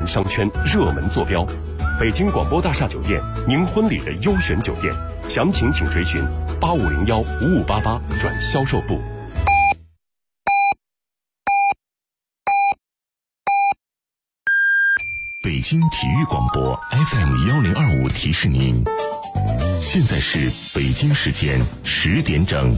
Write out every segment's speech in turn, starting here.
商圈热门坐标。北京广播大厦酒店，您婚礼的优选酒店，详情请垂询8501-5588转销售部。 北京体育广播 FM1025提示您，现在是北京时间10点整。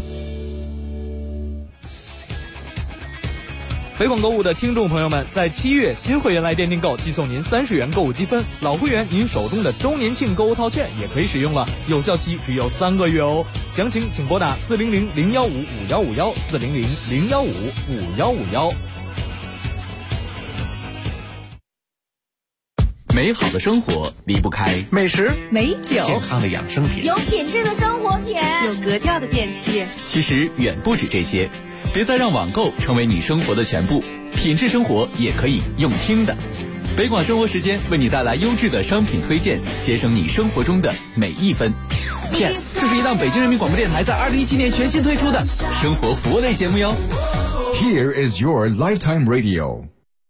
北广购物的听众朋友们，在7月新会员来店订购，寄送您30元购物积分；老会员您手中的周年庆购物套券也可以使用了，有效期只有3个月哦。详情请拨打400-015-5151，400-015-5151。 美好的生活离不开美食、 美酒、 健康的养生品， 有品质的生活品， 有格调的电器。 其实远不止这些，别再让网购成为你生活的全部，品质生活也可以用听的。北广生活时间为你带来优质的商品推荐，节省你生活中的每一分。Yes， 这是一档北京人民广播电台在2017年全新推出的生活服务类节目哟。 Here is your lifetime radio。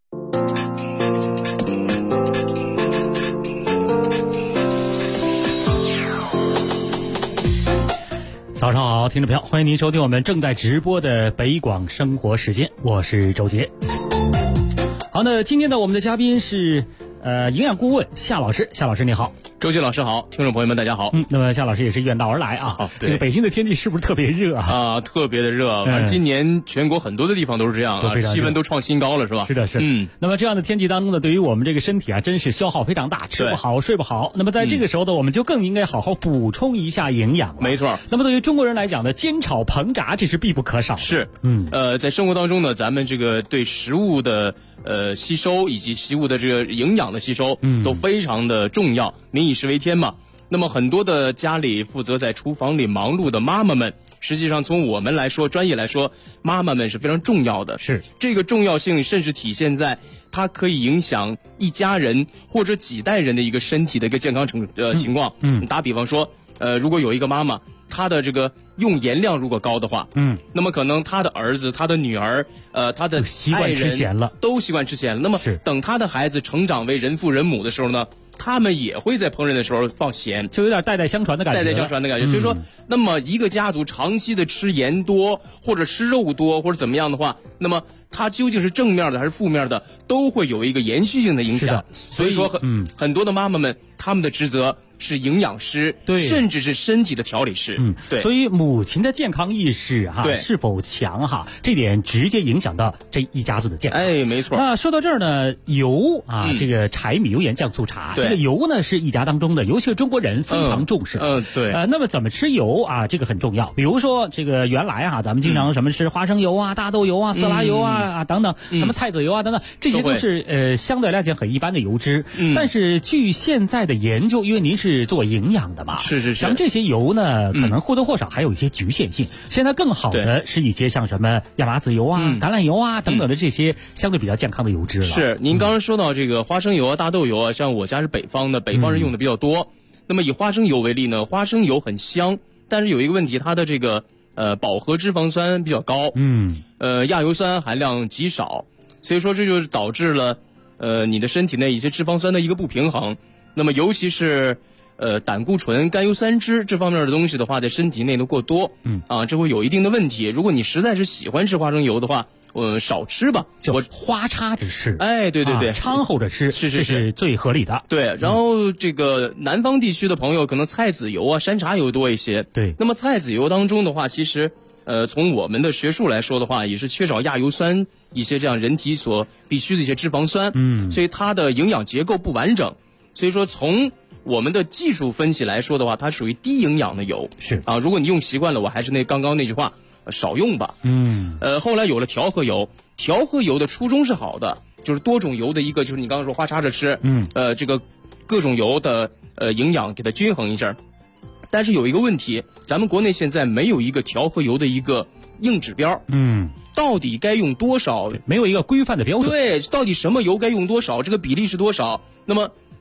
早上好，听众朋友，欢迎您收听我们正在直播的北广生活时间，我是周杰。好，那今天的我们的嘉宾是营养顾问夏老师，夏老师你好。 周杰老师好，听众朋友们大家好。 那么夏老师也是远道而来啊。 对， 这个北京的天气是不是特别热啊？ 特别的热，反正今年全国很多的地方都是这样啊，气温都创新高了，是吧？ 是的，是。那么这样的天气当中呢，对于我们这个身体啊，真是消耗非常大，吃不好，睡不好。那么在这个时候呢，我们就更应该好好补充一下营养了。 没错。 那么对于中国人来讲呢，煎炒烹炸这是必不可少。 是。在生活当中呢，咱们这个对食物的吸收以及食物的这个营养的吸收，都非常的重要。民以食为天嘛。那么很多的家里负责在厨房里忙碌的妈妈们，实际上从我们来说，专业来说，妈妈们是非常重要的。 是这个重要性，甚至体现在它可以影响一家人或者几代人的一个身体的一个健康情况。打比方说，如果有一个妈妈，她的这个用盐量如果高的话，那么可能她的儿子、她的女儿、她的爱人都习惯吃咸了。那么等她的孩子成长为人父人母的时候呢？他们也会在烹饪的时候放咸， 就有点代代相传的感觉。 所以说，那么一个家族长期的吃盐多，或者吃肉多，或者怎么样的话，那么它究竟是正面的还是负面的，都会有一个延续性的影响。所以说，很多的妈妈们，他们的职责是营养师， 对， 甚至是身体的调理师。对。 所以母亲的健康意识是否强这点直接影响到这一家子的健康。 没错。 那说到这儿呢，油这个柴米油盐酱醋茶，这个油呢是一家当中的，尤其是中国人非常重视。 对。 那么怎么吃油这个很重要。比如说这个原来咱们经常什么吃花生油大豆油色拉油等等，什么菜籽油等等，这些都是相对来讲很一般的油脂。但是据现在的研究，因为您是做营养的嘛， 是。 像这些油呢，可能或多或少还有一些局限性。现在更好的是一些像什么亚麻籽油橄榄油等等的这些相对比较健康的油脂了。 是，您刚刚说到这个花生油大豆油像我家是北方的，北方人用的比较多。那么以花生油为例呢，花生油很香，但是有一个问题，它的这个饱和脂肪酸比较高，亚油酸含量极少，所以说这就是导致了你的身体内一些脂肪酸的一个不平衡。那么尤其是胆固醇、甘油三酯这方面的东西的话，在身体内的过多，这会有一定的问题。如果你实在是喜欢吃花生油的话，少吃吧， 我花插着吃。 对， 掺和着吃，这是最合理的。 对，然后这个南方地区的朋友可能菜籽油山茶油多一些。 对， 那么菜籽油当中的话，其实从我们的学术来说的话，也是缺少亚油酸一些这样人体所必须的一些脂肪酸。所以它的营养结构不完整。所以说从我们的技术分析来说的话，它属于低营养的油。 是如果你用习惯了，我还是刚刚那句话，少用吧。后来有了调和油，调和油的初衷是好的，就是多种油的一个，就是你刚刚说花插着吃，这个各种油的营养给它均衡一下。但是有一个问题，咱们国内现在没有一个调和油的一个硬指标。到底该用多少？ 没有一个规范的标准。 对，到底什么油该用多少？这个比例是多少？那么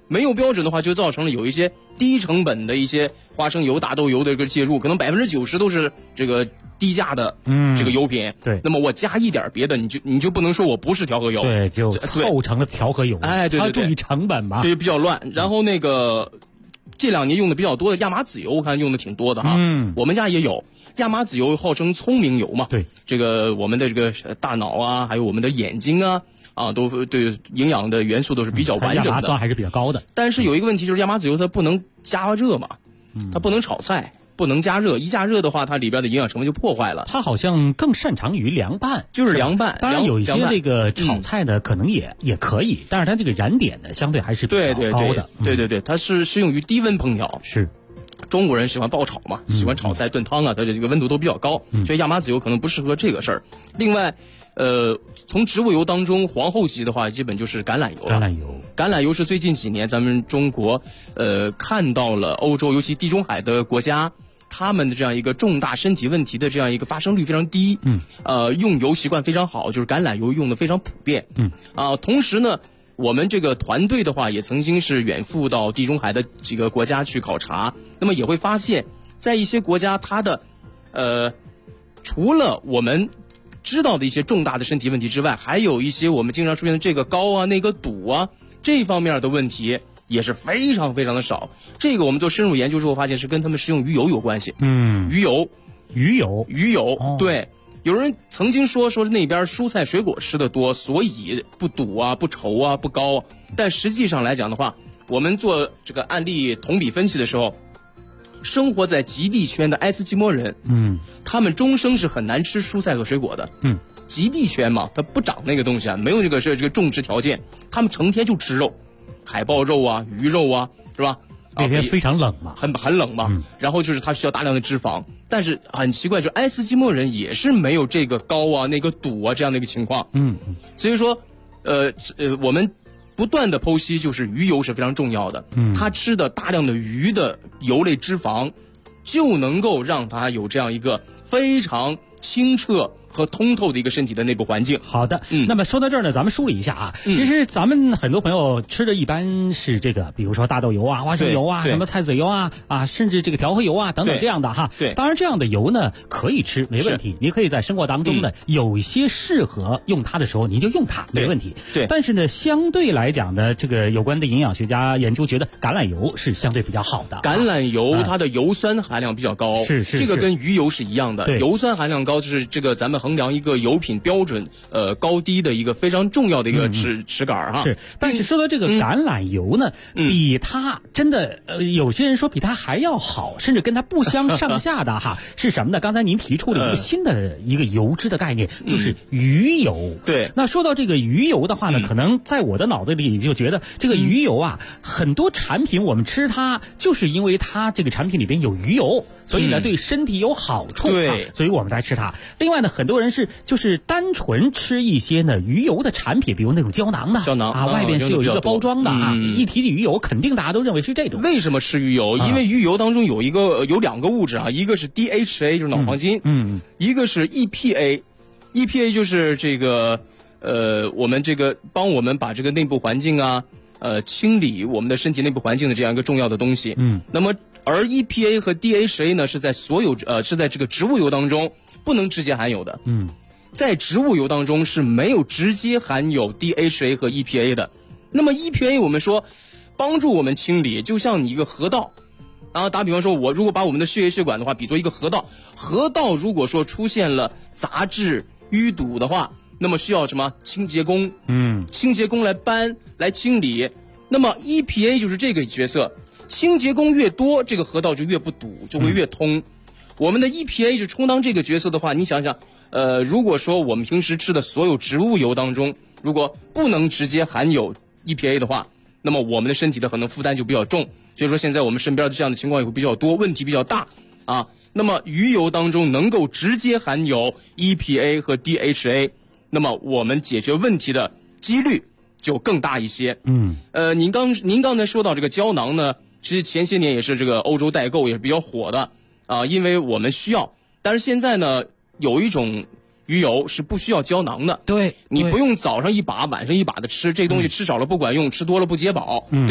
没有标准的话，就造成了有一些低成本的一些花生油、大豆油的这个介入，可能90%都是这个低价的这个油品。 对， 那么我加一点别的，你就不能说我不是调和油。 对，就凑成了调和油。 哎，对， 它注意成本嘛， 对，比较乱。然后那个这2年用的比较多的亚麻籽油，我看用的挺多的哈。我们家也有亚麻籽油，号称聪明油嘛。 对， 这个我们的这个大脑啊，还有我们的眼睛啊。都对营养的元素都是比较完整的， 亚麻酸还是比较高的。 但是有一个问题，就是亚麻籽油它不能加热嘛，它不能炒菜，不能加热，一加热的话，它里边的营养成分就破坏了。 它好像更擅长于凉拌， 就是凉拌。 当然有一些这个炒菜呢，可能也可以，但是它这个燃点呢，相对还是比较高的。 对，它是适用于低温烹调。 是。 中国人喜欢爆炒嘛，喜欢炒菜炖汤啊，它的这个温度都比较高，所以亚麻籽油可能不适合这个事儿。另外，从植物油当中皇后级的话，基本就是橄榄油了。橄榄油是最近几年咱们中国看到了欧洲，尤其地中海的国家，他们的这样一个重大身体问题的这样一个发生率非常低。用油习惯非常好，就是橄榄油用的非常普遍。同时呢，我们这个团队的话，也曾经是远赴到地中海的几个国家去考察，那么也会发现，在一些国家，它的除了我们知道的一些重大的身体问题之外，还有一些我们经常出现的这个高啊、那个堵啊这方面的问题也是非常非常的少。这个我们做深入研究之后发现，是跟他们食用鱼油有关系。鱼油，对。有人曾经说那边蔬菜水果吃的多，所以不堵啊、不稠啊、不高啊。但实际上来讲的话，我们做这个案例同比分析的时候，生活在极地圈的爱斯基摩人，他们终生是很难吃蔬菜和水果的。极地圈嘛，它不长那个东西啊，没有这个种植条件，他们成天就吃肉，海豹肉啊、鱼肉啊，是吧？ 那天非常冷嘛， 很冷嘛。然后就是它需要大量的脂肪，但是很奇怪，就爱斯基摩人也是没有这个高啊、那个堵啊这样的一个情况。所以说，我们不断的剖析，就是鱼油是非常重要的。他吃的大量的鱼的油类脂肪，就能够让他有这样一个非常清澈和通透的一个身体的内部环境。 好的，那么说到这儿呢，咱们梳理一下啊。其实咱们很多朋友吃的一般是这个，比如说大豆油啊、花生油啊、什么菜籽油啊，甚至这个调和油啊等等这样的哈。 对， 当然这样的油呢可以吃，没问题。你可以在生活当中呢，有一些适合用它的时候，您就用它，没问题。 对。 但是呢，相对来讲呢，这个有关的营养学家研究觉得橄榄油是相对比较好的。 橄榄油它的油酸含量比较高， 是这个跟鱼油是一样的。油酸含量高就是这个咱们衡量一个油品标准高低的一个非常重要的一个尺杆哈。 是，但是说到这个橄榄油呢，比它真的有些人说比它还要好，甚至跟它不相上下的哈，是什么呢？刚才您提出了一个新的一个油脂的概念，就是鱼油。 对。 那说到这个鱼油的话呢，可能在我的脑子里就觉得这个鱼油啊，很多产品我们吃它就是因为它这个产品里边有鱼油，所以呢对身体有好处。 对。 所以我们才吃它。另外呢，很多人就是单纯吃一些呢鱼油的产品，比如那种胶囊的外边是有一个包装的一提起鱼油，肯定大家都认为是这种。 为什么吃鱼油？因为鱼油当中有2个物质啊，一个是 DHA 就是脑黄金，一个是 EPA 就是这个我们这个帮我们把这个内部环境啊清理我们的身体内部环境的这样一个重要的东西。那么而 EPA 和 DHA 呢是在是在这个植物油当中不能直接含有的。在植物油当中是没有直接含有 DHA 和 EPA 的。那么 EPA 我们说帮助我们清理，就像你一个河道打比方说，我如果把我们的血液血管的话比作一个河道，河道如果说出现了杂质淤堵的话，那么需要什么清洁工？清洁工来清理。那么 EPA 就是这个角色，清洁工越多，这个河道就越不堵，就会越通。我们的 EPA 就充当这个角色的话，你想想，如果说我们平时吃的所有植物油当中，如果不能直接含有 EPA 的话，那么我们的身体的可能负担就比较重。所以说现在我们身边的这样的情况也会比较多，问题比较大啊。那么鱼油当中能够直接含有 EPA 和 DHA， 那么我们解决问题的几率就更大一些。您刚才说到这个胶囊呢，其实前些年也是这个欧洲代购也是比较火的因为我们需要。但是现在呢，有一种鱼油是不需要胶囊的。 对， 你不用早上一把晚上一把的吃，这东西吃少了不管用，吃多了不解饱，对吧？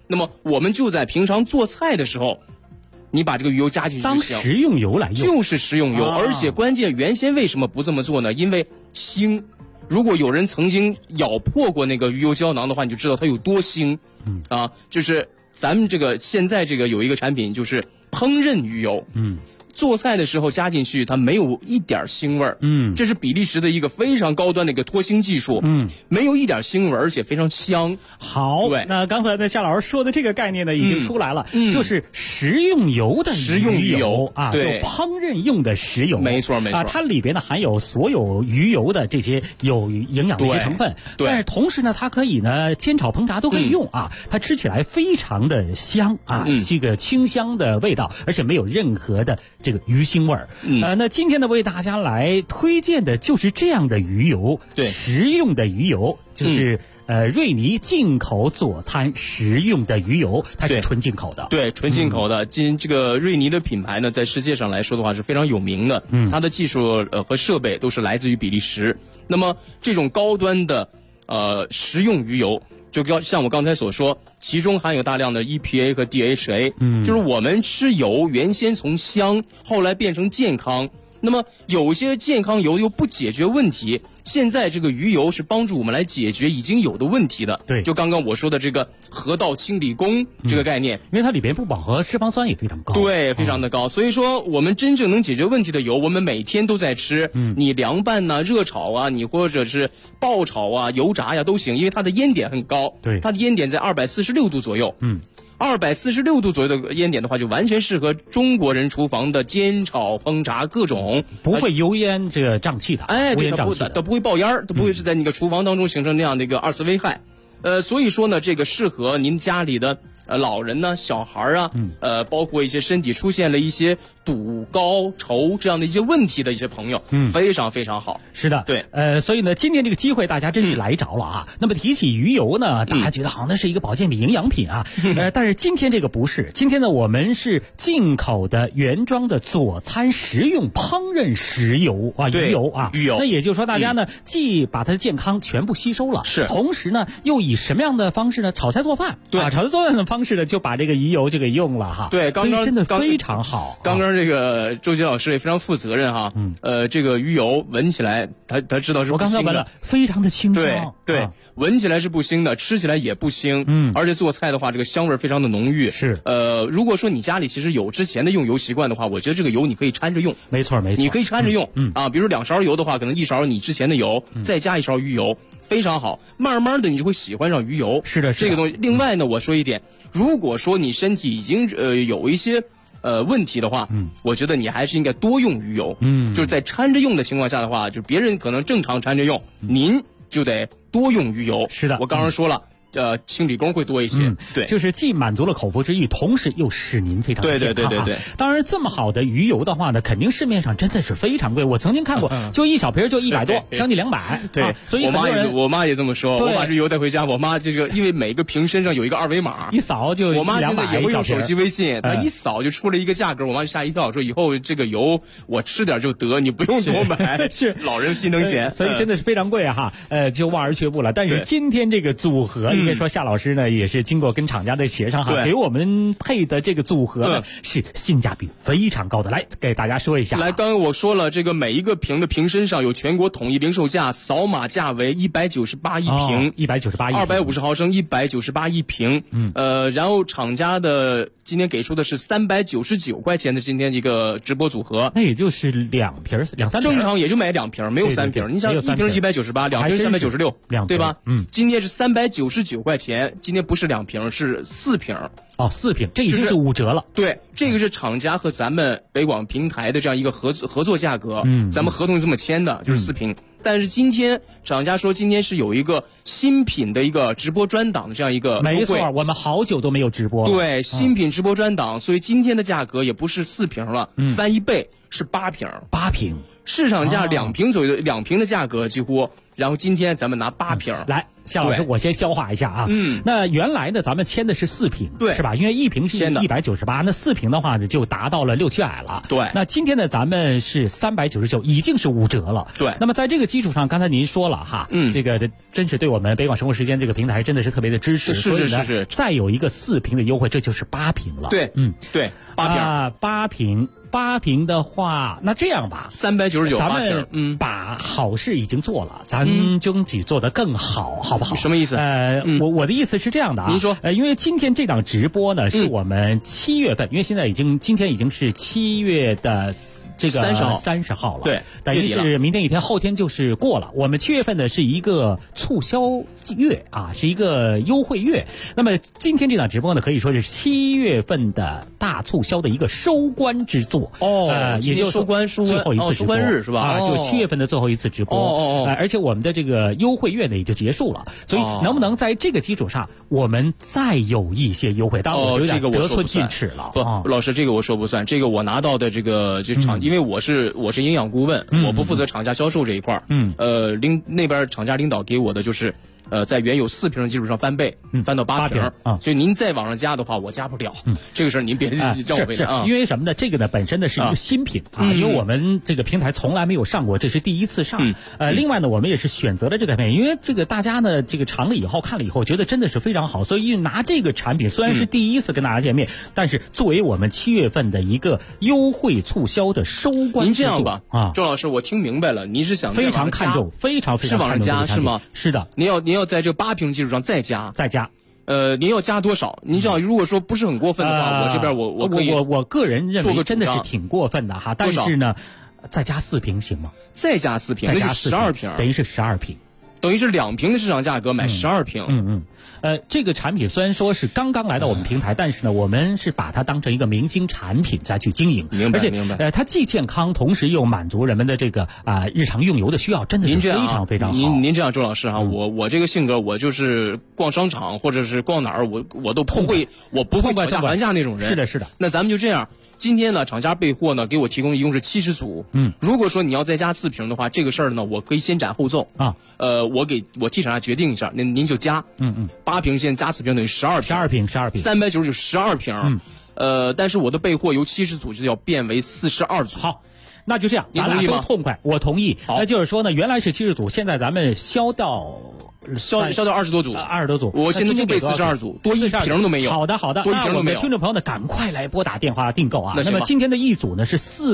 那么我们就在平常做菜的时候，你把这个鱼油加进去当食用油来用， 就是食用油，而且关键原先为什么不这么做呢？因为腥。如果有人曾经咬破过那个鱼油胶囊的话，你就知道它有多腥。就是咱们这个现在这个有一个产品就是烹饪鱼油。做菜的时候加进去，它没有一点腥味儿。这是比利时的一个非常高端的一个脱腥技术。没有一点腥味儿，而且非常香。 好， 对， 那刚才呢夏老师说的这个概念呢已经出来了，就是食用油的食用鱼油啊，就对， 烹饪用的食油。 没错没错， 它里边呢含有所有鱼油的这些有营养的一些成分。 对， 但是同时呢，它可以呢煎炒烹炸都可以用啊，它吃起来非常的香啊，这个清香的味道，而且没有任何的这个鱼腥味儿。那今天呢为大家来推荐的就是这样的鱼油， 对， 食用的鱼油就是瑞尼进口佐餐食用的鱼油，它是纯进口的。 对，纯进口的。这个瑞尼的品牌呢，在世界上来说的话是非常有名的。它的技术和设备都是来自于比利时。那么这种高端的食用鱼油，就像我刚才所说，其中含有大量的 EPA 和 DHA。就是我们吃油原先从香，后来变成健康。那么有些健康油又不解决问题，现在这个鱼油是帮助我们来解决已经有的问题的。 对， 就刚刚我说的这个河道清理工这个概念， 因为它里边不饱和脂肪酸也非常高。 对，非常的高。所以说我们真正能解决问题的油，我们每天都在吃。你凉拌呐、热炒啊，你或者是爆炒啊、油炸呀都行，因为它的烟点很高。 对， 它的烟点在246度左右。246度左右的烟点的话，就完全适合中国人厨房的煎炒烹炸各种， 不会油烟这个胀气的。 对，它不会爆烟儿，它不会是在那个厨房当中形成那样的一个二次危害。所以说呢，这个适合您家里的老人呢、小孩啊，包括一些身体出现了一些堵、高、稠这样的一些问题的一些朋友，非常非常好。 是的， 对， 所以呢，今天这个机会大家真是来着了啊。那么提起鱼油呢，大家觉得好像那是一个保健品、营养品啊，但是今天这个不是，今天呢，我们是进口的原装的佐餐食用烹饪食油啊，鱼油啊， 鱼油。 那也就是说，大家呢，既把它的健康全部吸收了， 是， 同时呢，又以什么样的方式呢？炒菜做饭， 对， 炒菜做饭的方式呢，就把这个鱼油就给用了哈。 对，刚刚真的非常好。 刚刚这个周杰老师也非常负责任哈。这个鱼油闻起来，他知道是不腥的。 我刚才闻了，非常的清香。 对，闻起来是不腥的，吃起来也不腥。而且做菜的话，这个香味非常的浓郁。 是。 如果说你家里其实有之前的用油习惯的话，我觉得这个油你可以掺着用。 没错。 你可以掺着用。比如说2勺油的话，可能1勺你之前的油，再加1勺鱼油，非常好。慢慢的你就会喜欢上鱼油。 是的， 这个东西。另外呢，我说一点，如果说你身体已经有一些问题的话，我觉得你还是应该多用鱼油。就是在掺着用的情况下的话，就别人可能正常掺着用，您就得多用鱼油。 是的， 我刚刚说了。清理工会多一些，对， 就是既满足了口腹之欲，同时又使您非常的健康。 对。 当然，这么好的鱼油的话呢，肯定市面上真的是非常贵。我曾经看过，就一小瓶就100多，将近200。 对， 所以我妈也这么说。我把这油带回家，我妈这个因为每个瓶身上有一个2维码， 一扫就200。 我妈现在也会用手机微信，她一扫就出了一个价格，我妈就吓一跳，说以后这个油我吃点就得，你不用多买。 是老人心疼钱， 所以真的是非常贵哈。就望而却步了。但是今天这个组合，应该说夏老师呢也是经过跟厂家的协商哈，给我们配的这个组合呢是性价比非常高的。来给大家说一下。 来，刚刚我说了，这个每一个瓶的瓶身上有全国统一零售价，扫码价为198一瓶 ，198一瓶 ，250毫升198一瓶。然后厂家的今天给出的是399块钱的今天一个直播组合， 那也就是2瓶2-3瓶， 正常也就买2瓶，没有3瓶。你想一瓶198，2瓶396，对吧？今天是399块钱，今天不是2瓶，是4瓶。 4瓶，这已经是5折了。 对，这个是厂家和咱们北广平台的这样一个合作价格。咱们合同是这么签的，就是4瓶。但是今天厂家说今天是有一个新品的一个直播专档的这样一个优惠。 没错，我们好久都没有直播了。 对，新品直播专档，所以今天的价格也不是4瓶了，翻1倍是8瓶。 8瓶， 市场价2瓶左右的2瓶的价格几乎然后今天咱们拿8瓶。 来，夏老师，我先消化一下啊。那原来呢，咱们签的是4瓶， 对， 是吧？因为1瓶是198，那4瓶的话呢，就达到了600-700了。 对。 那今天呢，咱们是399，已经是5折了。 对。 那么在这个基础上，刚才您说了哈，这个真是对我们北广生活时间这个平台真的是特别的支持。 是。 再有一个4瓶的优惠，这就是8瓶了。 对，对，8瓶。8瓶的话，那这样吧 ，399， 咱们把好事已经做了，咱争取做得更好，好不好？ 什么意思？ 我的意思是这样的啊， 您说， 因为今天这档直播呢，是我们7月份，因为今天已经是7月的这个30号了， 对， 等于是明天一天，后天就是过了。我们7月份呢是一个促销月啊，是一个优惠月。那么今天这档直播呢，可以说是7月份的大促销的一个收官之作。 也就是收官最后一次直播日是吧？ 就7月份的最后一次直播。而且我们的这个优惠月呢也就结束了，所以能不能在这个基础上，我们再有一些优惠？当然，我觉得有点得寸进尺了。 不，老师，这个我说不算。这个我拿到的这个就因为我是营养顾问，我不负责厂家销售这一块。那边厂家领导给我的就是。在原有4瓶的基础上翻倍，翻到8瓶啊！所以您再往上加的话，我加不了。这个事儿您别让我为难啊！ 因为什么呢？这个呢本身呢是一个新品啊，因为我们这个平台从来没有上过，这是第一次上。另外呢，我们也是选择了这个产品，因为这个大家呢这个尝了以后看了以后，觉得真的是非常好，所以拿这个产品虽然是第一次跟大家见面，但是作为我们7月份的一个优惠促销的收官。 您这样吧啊，周老师，我听明白了，您是想非常看重，非常是往上加是吗？ 是的， 您要在这8瓶基础上再加。您要加多少？您知道，如果说不是很过分的话，我这边我可以。 我个人认为真的是挺过分的哈，但是呢，再加4瓶行吗？ 再加4瓶，那是12瓶， 等于是12瓶， 等于是2瓶的市场价格买12瓶。 这个产品虽然说是刚刚来到我们平台，但是呢，我们是把它当成一个明星产品再去经营， 明白？ 而且它既健康，同时又满足人们的这个日常用油的需要，真的是非常非常好。 您这样，周老师哈，我这个性格，我就是逛商场或者是逛哪儿，我都不会，我不会讨价还价那种人。 是的。那咱们就这样。今天呢，厂家备货呢，给我提供一共是70组。如果说你要再加4瓶的话，这个事儿呢，我可以先斩后奏啊。我替厂家决定一下，您就加。8瓶现在加4瓶等于12瓶，399就12瓶。但是我的备货由70组就要变为42组。 好，那就这样，咱俩都痛快，我同意。那就是说呢，原来是70组，现在咱们销到 20多组 ，20多组， 我现在就备42组，多1瓶都没有。 好的， 多1瓶都没有。 听众朋友呢，赶快来拨打电话订购啊！那么今天的一组呢是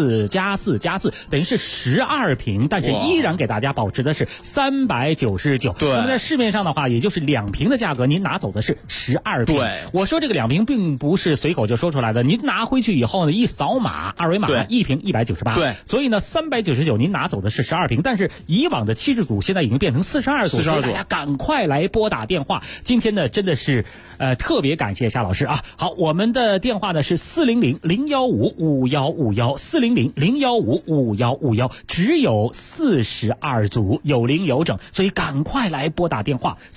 4+4+4，等于是12瓶，但是依然给大家保持的是399。 对。 那么在市面上的话，也就是2瓶的价格，您拿走的是12瓶。 对。 我说这个2瓶并不是随口就说出来的，您拿回去以后呢，一扫码，2维码，1瓶198。 对。 所以呢，399您拿走的是12瓶，但是以往的70组现在已经变成42组，大家赶快来拨打电话。今天呢，真的是特别感谢夏老师啊。好，我们的电话呢是400-015-5151，400-015-5151，只有42组，有零有整，所以赶快来拨打电话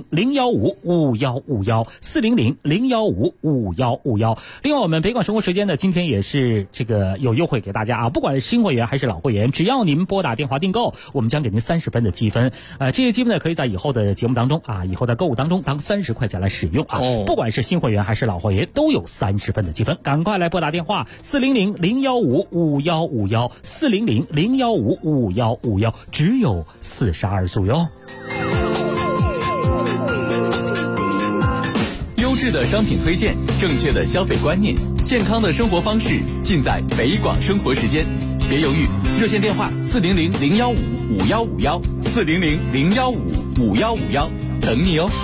400-015-5151，400-015-5151。另外，我们北广生活时间呢，今天也是这个有优惠给大家啊，不管是新会员还是老会员，只要您拨打电话订购，我们将给您30分的积分。这些积分呢，可以在以后的节目当中啊，以后的购物当中当30块钱来使用啊。不管是新会员还是老会员，都有30分的积分。赶快来拨打电话400-015-5151，400-015-5151，只有42组哟。 优质的商品推荐，正确的消费观念，健康的生活方式，尽在北广生活时间。别犹豫，热线电话400-015-5151，400-015-5151，等你哦。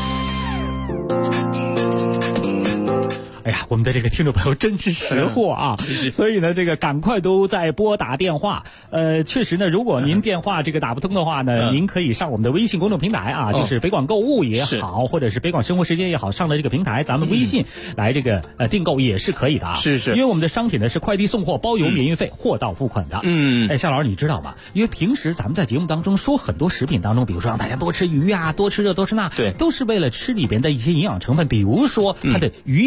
哎呀，我们的这个听众朋友真是识货啊！所以呢，这个赶快都在拨打电话。确实呢，如果您电话这个打不通的话呢，您可以上我们的微信公众平台啊，就是北广购物也好，或者是北广生活时间也好，上的这个平台，咱们微信来这个订购也是可以的啊。 是， 因为我们的商品呢是快递送货包邮免运费，货到付款的。夏老师你知道吗？因为平时咱们在节目当中说很多食品当中，比如说让大家多吃鱼啊，多吃这多吃那， 对， 都是为了吃里边的一些营养成分，比如说它的鱼油的成分。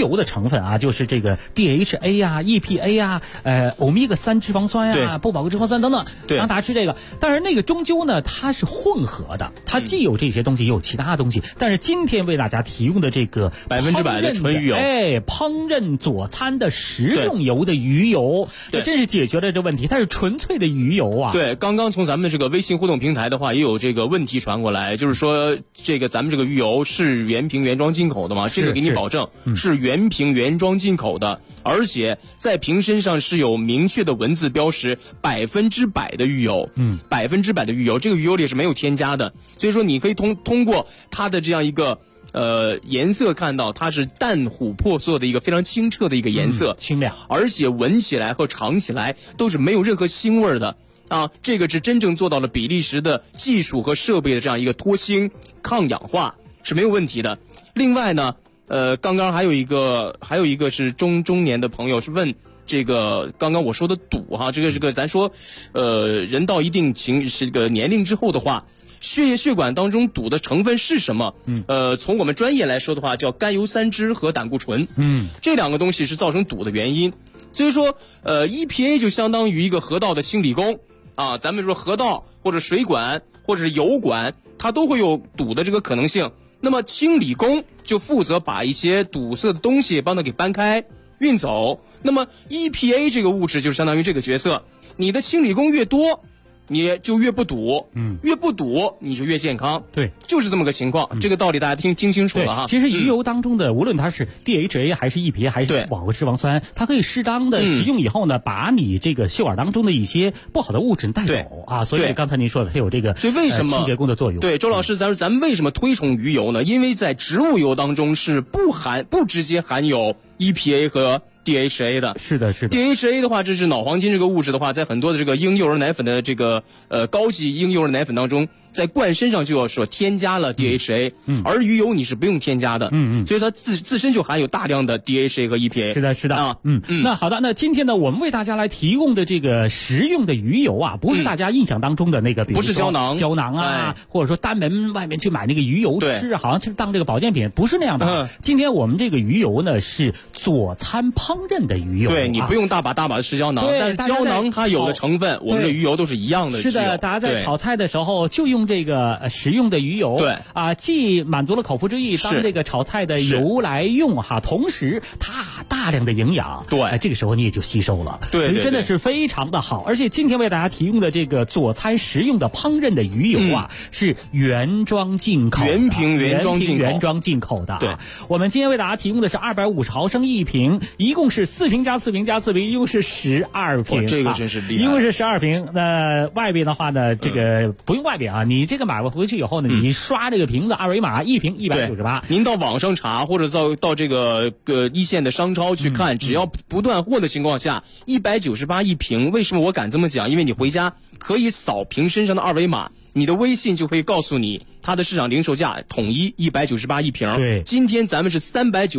成分啊，就是这个 DHA 啊、EPA 啊、欧米伽3脂肪酸啊、不饱和脂肪酸等等，让大家吃这个。但是那个终究呢，它是混合的，它既有这些东西，也有其他东西。但是今天为大家提供的这个 100%的纯鱼油， 烹饪佐餐的食用油的鱼油，这真是解决了这问题。它是纯粹的鱼油啊。 对，刚刚从咱们的这个微信互动平台的话，也有这个问题传过来，就是说这个咱们这个鱼油是原瓶原装进口的吗？这个给你保证是原瓶原装进口的，而且在瓶身上是有明确的文字标识，100%的鱼油，100%的鱼油，这个鱼油里是没有添加的，所以说你可以通过它的这样一个颜色看到它是淡琥珀色的一个非常清澈的一个颜色， 清亮， 而且闻起来和尝起来都是没有任何腥味的啊！这个是真正做到了比利时的技术和设备的这样一个脱腥抗氧化是没有问题的。另外呢，刚刚还有一个是中年的朋友是问这个刚刚我说的赌哈，这个咱说人到一定这个年龄之后的话，血液血管当中赌的成分是什么？从我们专业来说的话，叫甘油三酯和胆固醇。这两个东西是造成赌的原因。所以说EPA 就相当于一个河道的清理工啊，咱们说河道或者水管或者是油管，它都会有堵的这个可能性。那么清理工就负责把一些堵塞的东西帮它给搬开运走。那么 EPA 这个物质就相当于这个角色，你的清理工越多，你就越不堵，越不堵你就越健康， 对， 就是这么个情况。这个道理大家听清楚了哈。 其实鱼油当中的，无论它是 DHA 还是 EPA 还是饱和脂肪酸，它可以适当的食用以后呢，把你这个血管当中的一些不好的物质带走啊。所以刚才您说的，它有这个所以为什么清洁工的作用？ 对，周老师，咱们为什么推崇鱼油呢？因为在植物油当中是不直接含有 EPA 和DHA 的。 是的 DHA 的话，这是脑黄金这个物质的话，在很多的这个婴幼儿奶粉的这个高级婴幼儿奶粉当中，在灌身上就要说添加了 DHA，而鱼油你是不用添加的，所以它自身就含有大量的 DHA 和 EPA。 是的啊，那好的，那今天呢，我们为大家来提供的这个食用的鱼油啊，不是大家印象当中的那个，比如说不是胶囊啊，或者说单门外面去买那个鱼油吃，好像是当这个保健品，不是那样的。今天我们这个鱼油呢是佐餐烹饪的鱼油， 对，你不用大把的吃胶囊，但是胶囊它有的成分，我们的鱼油都是一样的。 是的，大家在炒菜的时候就用这个食用的鱼油， 对啊，既满足了口腹之欲，当这个炒菜的油来用哈，同时它大量的营养， 对， 这个时候你也就吸收了， 对， 所以真的是非常的好。而且今天为大家提供的这个佐餐食用的烹饪的鱼油啊，是原装进口的， 原瓶原装进口的。 对， 我们今天为大家提供的是250毫升一瓶，一共是4瓶加4瓶加4瓶，一共是12瓶。 这个真是厉害， 一共是12瓶。那外边的话呢，这个不用外边啊，你这个买回去以后呢，你刷这个瓶子二维码，一瓶198。 您到网上查或者到这个一线的商超去看，只要不断货的情况下，198一瓶。为什么我敢这么讲？因为你回家可以扫瓶身上的二维码，你的微信就会告诉你它的市场零售价统一198一瓶。 对， 今天咱们是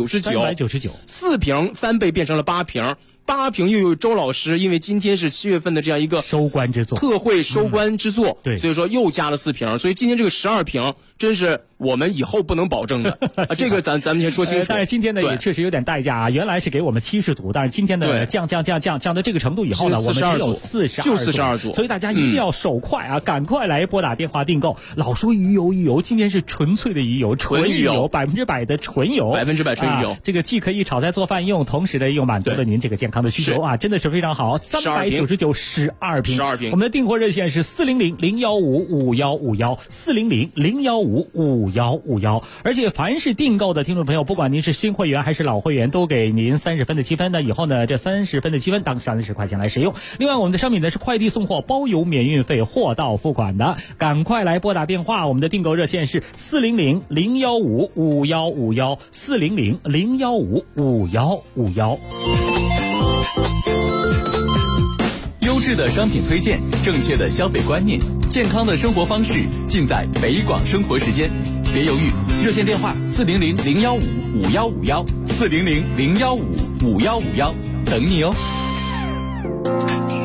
399， 4瓶翻倍变成了8瓶。8瓶又有周老师，因为今天是7月份的这样一个收官之作， 特惠收官之作， 对， 所以说又加了4瓶，所以今天这个12瓶真是我们以后不能保证的这个咱们先说清楚。 但是今天呢也确实有点代价啊，原来是给我们70组，但是今天呢降到这个程度以后呢，我们只有42组，所以大家一定要手快啊，赶快来拨打电话订购。老说鱼油，今天是纯粹的鱼油，纯鱼油，100%的纯油 ，100%纯鱼油， 这个既可以炒菜做饭用，同时呢又满足了您这个健康的需求啊，真的是非常好。399 12瓶，我们的订货热线是400-015-5151，400-015-5151。而且凡是订购的听众朋友，不管您是新会员还是老会员，都给您30分的积分。那以后呢，这30分的积分当30块钱来使用。另外，我们的商品呢是快递送货，包邮免运费，货到付款的。赶快来拨打电话，我们的订购热线是400-015-5151，400-015-5151。 优质的商品推荐，正确的消费观念，健康的生活方式，尽在北广生活时间。别犹豫，热线电话400-015-5151，400-015-5151，等你哦。 来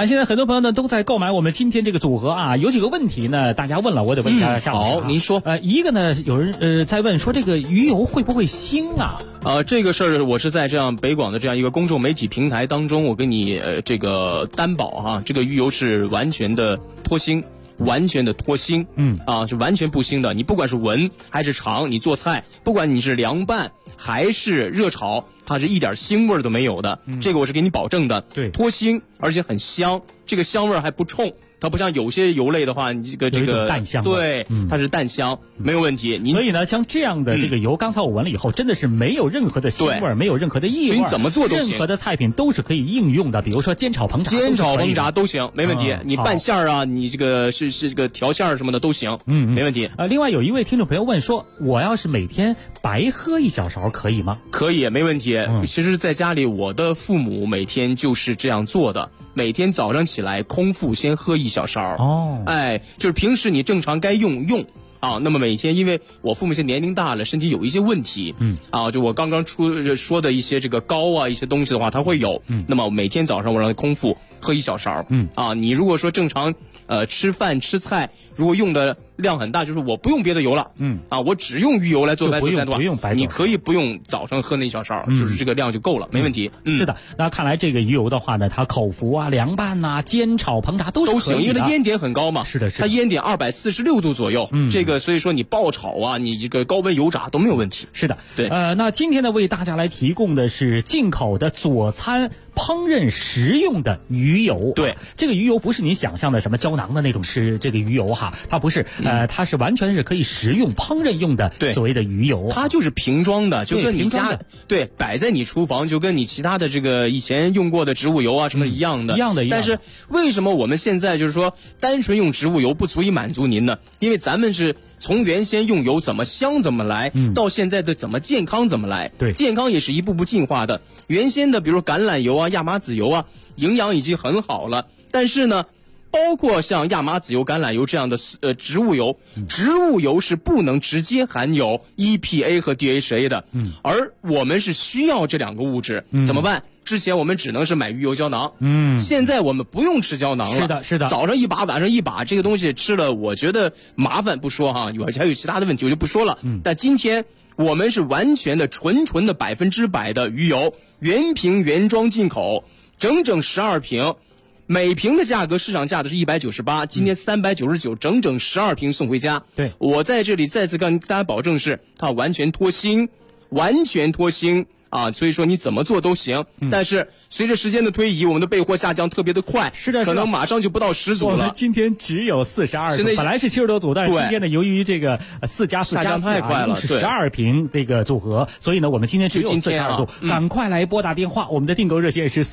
那现在很多朋友呢都在购买我们今天这个组合啊，有几个问题呢，大家问了，我得问一下夏老师。 好，您说。 一个呢，有人在问说这个鱼油会不会腥啊？ 这个事儿我是在这样北广的这样一个公众媒体平台当中，我跟你这个担保哈，这个鱼油是完全的脱腥。完全的脱腥，是完全不腥的。你不管是闻还是尝，你做菜，不管你是凉拌还是热炒，它是一点腥味都没有的。这个我是给你保证的。 对， 脱腥而且很香，这个香味还不冲。它不像有些油类的话，你这个淡香， 对，它是淡香，没有问题。 所以呢，像这样的这个油，刚才我闻了以后，真的是没有任何的腥味，没有任何的异味， 所以你怎么做都行。 任何的菜品都是可以应用的，比如说煎炒烹炸都行，没问题。你拌馅儿啊，你这个是这个调馅儿什么的都行，没问题。 另外有一位听众朋友问说，我要是每天白喝1小勺可以吗？ 可以，没问题。其实在家里，我的父母每天就是这样做的。每天早上起来空腹先喝1小勺就是平时你正常该用啊。那么每天，因为我父母现在年龄大了，身体有一些问题，就我刚刚说的一些这个膏啊一些东西的话，它会有。那么每天早上我让他空腹喝1小勺，你如果说正常吃饭吃菜，如果用的量很大，就是我不用别的油了，我只用鱼油来做白菜的话，你可以不用早上喝那1小勺，就是这个量就够了，没问题。 是的，那看来这个鱼油的话呢，它口服啊、凉拌呐、煎炒烹炸都行， 因为它烟点很高嘛。 是的， 它烟点246度左右，这个所以说你爆炒啊，你这个高温油炸都没有问题。 是的， 对。 那今天呢，为大家来提供的是进口的佐餐烹饪食用的鱼油。 对， 这个鱼油不是你想象的什么胶囊的那种是这个鱼油哈，它不是，它是完全是可以食用烹饪用的所谓的鱼油。 它就是瓶装的，就跟你家摆在你厨房，就跟你其他的这个以前用过的植物油啊什么一样的。但是为什么我们现在就是说单纯用植物油不足以满足您呢？因为咱们是从原先用油怎么香怎么来，到现在的怎么健康怎么来。 对， 健康也是一步步进化的。原先的比如橄榄油啊、亚麻籽油啊，营养已经很好了，但是呢，包括像亚麻籽油、橄榄油这样的植物油，植物油是不能直接含有 EPA 和 DHA 的，而我们是需要这2个物质，怎么办？之前我们只能是买鱼油胶囊，现在我们不用吃胶囊了， 是的， 早上1把，晚上1把，这个东西吃了，我觉得麻烦不说哈，还有其他的问题我就不说了。但今天我们是完全的纯的100%的鱼油，原瓶原装进口，整整12瓶。每瓶的价格市场价的是198，今天399，整整12瓶送回家。 对， 我在这里再次跟大家保证是它完全脱腥，完全脱腥。所以说你怎么做都行，但是随着时间的推移，我们的备货下降特别的快， 是的， 可能马上就不到10组了。 我们今天只有42组，本来是70多组，但是今天呢，由于这个4+4+4 下降太快了， 是12瓶这个组合，所以呢，我们今天只有42组，赶快来拨打电话，我们的订购热线是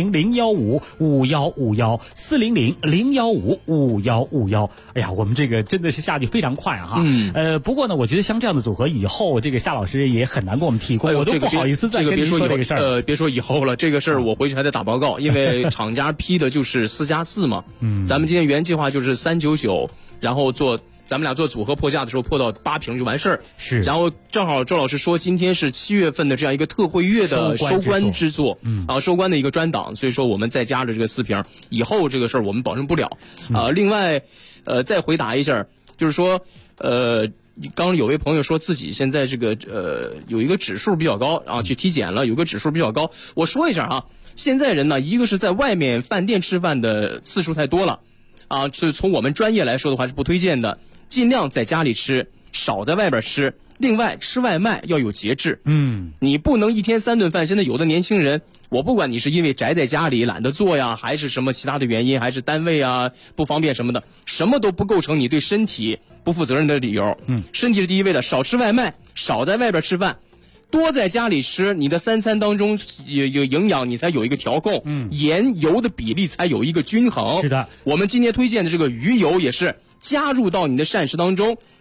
400-015-5151，400-015-5151。哎呀，我们这个真的是下去非常快啊！不过呢，我觉得像这样的组合以后，这个夏老师也很难给我们提供，我都不好意思再跟您说这个事儿。 别说以后了，这个事儿我回去还得打报告，因为厂家批的就是4+4嘛。咱们今天原计划就是399，然后咱们俩做组合破价的时候破到8瓶就完事儿。 是， 然后正好周老师说今天是7月份的这样一个特惠月的收官之作，收官的一个专档，所以说我们再加了这个4瓶，以后这个事儿我们保证不了。另外，再回答一下，就是说，刚刚有位朋友说自己现在这个有一个指数比较高啊，去体检了，有个指数比较高。我说一下啊，现在人呢，一个是在外面饭店吃饭的次数太多了，是从我们专业来说的话是不推荐的，尽量在家里吃，少在外边吃。另外，吃外卖要有节制，你不能1天3顿饭。现在有的年轻人，我不管你是因为宅在家里懒得做呀，还是什么其他的原因，还是单位啊不方便什么的，什么都不构成你对身体不负责任的理由。身体是第一位的，少吃外卖，少在外边吃饭，多在家里吃，你的3餐当中有营养，你才有一个调控，盐油的比例才有一个均衡。 是的， 我们今天推荐的这个鱼油也是加入到你的膳食当中，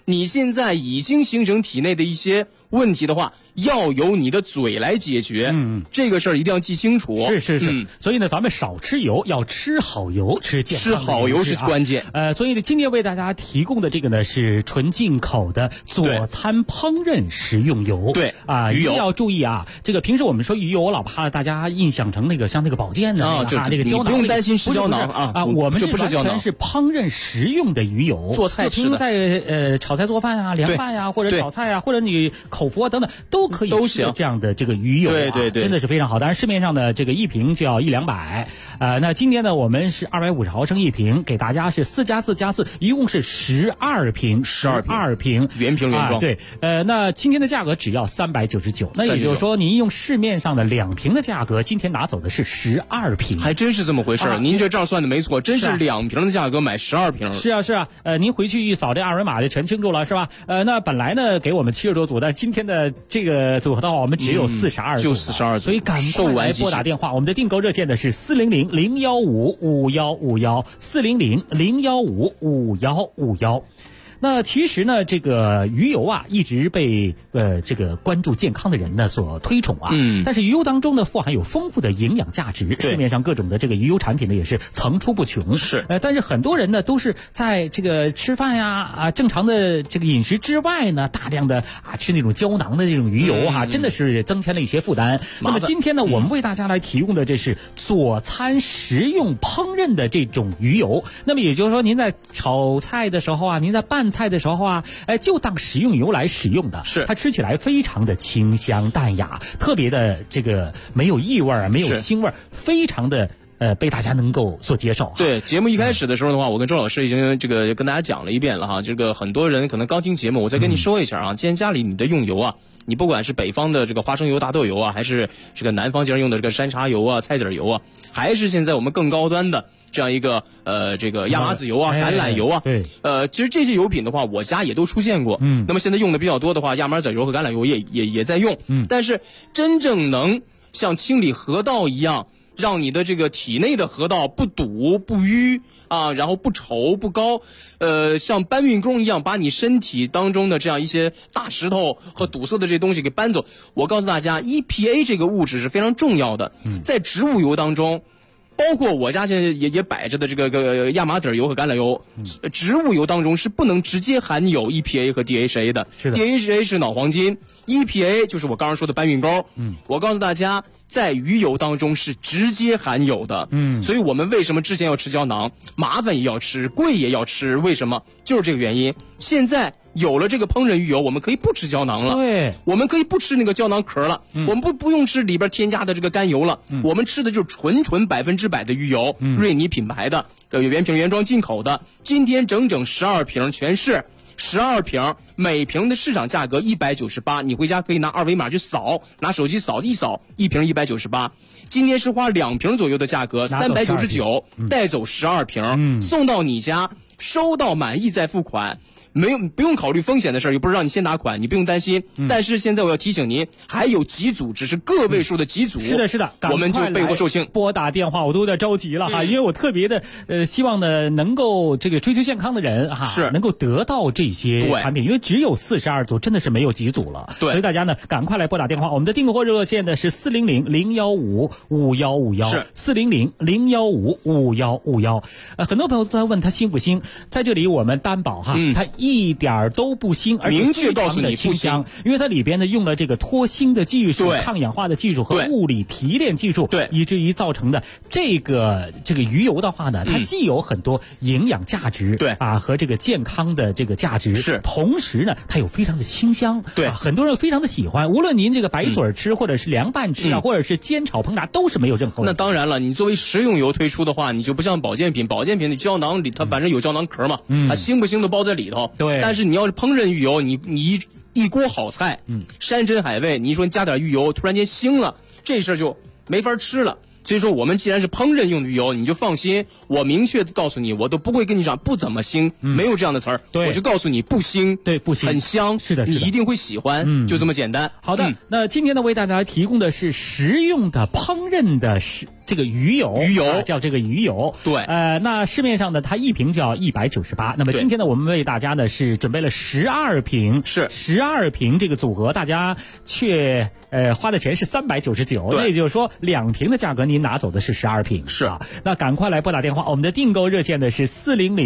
你现在已经形成体内的一些问题的话，要由你的嘴来解决。这个事儿一定要记清楚。 是。所以呢，咱们少吃油，要吃好油，吃健康的吃好油是关键。 所以呢，今天为大家提供的这个呢是纯进口的佐餐烹饪食用油。 对啊， 鱼油一定要注意啊。这个平时我们说鱼油，我老怕大家印象成那个像那个保健的这个胶囊， 你不用担心吃胶囊啊。 我们这不是胶囊， 是烹饪食用的鱼油， 做菜吃的。 在炒菜做饭啊、凉饭呀，或者炒菜啊，或者你口服啊等等，都可以吃这样的这个鱼油。 对， 真的是非常好。当然市面上的这个一瓶就要100-200。那今天呢，我们是250毫升一瓶，给大家是4+4+4，一共是12瓶，12瓶原瓶原装。 对，那今天的价格只要399。那也就是说，您用市面上的2瓶的价格，今天拿走的是12瓶。 还真是这么回事。您这账算的没错，真是2瓶的价格买12瓶。 是啊，您回去一扫这二维码就全清楚了，是吧？那本来呢给我们70多组，但今天的这个组合的话，我们只有42组， 就42组， 所以赶快来拨打电话。我们的订购热线呢是400-015-5151，400-015-5151。那其实呢，这个鱼油啊，一直被这个关注健康的人呢所推崇啊。但是鱼油当中呢，富含有丰富的营养价值，市面上各种的这个鱼油产品呢也是层出不穷。 是。 但是很多人呢都是在这个吃饭呀正常的这个饮食之外呢，大量的吃那种胶囊的这种鱼油真的是增添了一些负担。那么今天呢，我们为大家来提供的这是佐餐食用烹饪的这种鱼油。那么也就是说，您在炒菜的时候啊，您在拌菜的时候啊，就当食用油来使用的。 是， 它吃起来非常的清香淡雅，特别的这个没有异味啊，没有腥味，非常的被大家能够所接受。 对，节目一开始的时候的话，我跟周老师已经这个跟大家讲了一遍了哈。这个很多人可能刚听节目，我再跟你说一下啊。既然家里你的用油啊，你不管是北方的这个花生油、大豆油啊，还是这个南方经常用的这个山茶油啊、菜籽油啊，还是现在我们更高端的这样一个这个亚麻籽油啊、橄榄油啊， 对， 其实这些油品的话，我家也都出现过。那么现在用的比较多的话，亚麻籽油和橄榄油也在用。但是真正能像清理河道一样，让你的这个体内的河道不堵不淤啊，然后不稠不高，像搬运工一样把你身体当中的这样一些大石头和堵塞的这些东西给搬走。我告诉大家 ，EPA 这个物质是非常重要的，在植物油当中。包括我家现在也摆着的这个亚麻籽油和橄榄油，植物油当中是不能直接含有 EPA 和 DHA 的。 是的 ，DHA 是脑黄金 ，EPA 就是我刚刚说的搬运工。我告诉大家，在鱼油当中是直接含有的。所以我们为什么之前要吃胶囊，麻烦也要吃，贵也要吃？为什么？就是这个原因。现在有了这个烹饪鱼油，我们可以不吃胶囊了。 对， 我们可以不吃那个胶囊壳了。我们不用吃里边添加的这个甘油了。我们吃的就是纯100%的鱼油，瑞尼品牌的，原瓶原装进口的。今天整整12瓶，全是12瓶，每瓶的市场价格198，你回家可以拿二维码去扫，拿手机扫一扫，一瓶198。今天是花2瓶左右的价格，399，带走12瓶，送到你家，收到满意再付款。不用考虑风险的事儿，又不是让你先拿款，你不用担心。但是现在我要提醒您，还有几组，只是个位数的几组。 是的， 我们就备货售罄。 拨打电话，我都有点着急了哈，因为我特别的希望呢，能够这个追求健康的人哈， 是能够得到这些产品，因为只有42组，真的是没有几组了。 对， 所以大家呢，赶快来拨打电话。我们的订购热线呢是400-015-5151， 是 400-015-5151。很多朋友都在问他腥不腥，在这里我们担保哈，他一点都不腥，而且明确告诉你清香，因为它里边呢用了这个脱腥的技术、抗氧化的技术和物理提炼技术， 对， 以至于造成的这个鱼油的话呢，它既有很多营养价值， 对和这个健康的这个价值， 是， 同时呢，它有非常的清香， 对， 很多人非常的喜欢，无论您这个白嘴吃，或者是凉拌吃或者是煎炒烹炸，都是没有任何问题。 那当然了，你作为食用油推出的话，你就不像保健品的胶囊里它反正有胶囊壳嘛，它腥不腥都包在里头， 对。 但是你要是烹饪鱼油，你一锅好菜，山珍海味，你一说你加点鱼油，突然间腥了，这事儿就没法吃了。所以说，我们既然是烹饪用的鱼油，你就放心，我明确的告诉你，我都不会跟你讲不怎么腥，没有这样的词儿，我就告诉你不腥， 对，不腥， 很香， 是的， 你一定会喜欢，就这么简单。 好的，那今天呢，为大家提供的是实用的烹饪的这个鱼油，叫这个鱼油。 对， 那市面上呢，它一瓶就要198。那么今天呢，我们为大家呢是准备了12瓶， 是 12瓶这个组合，大家却花的钱是399，那也就是说2瓶的价格您拿走的是12瓶， 是啊。那赶快来拨打电话，我们的订购热线呢是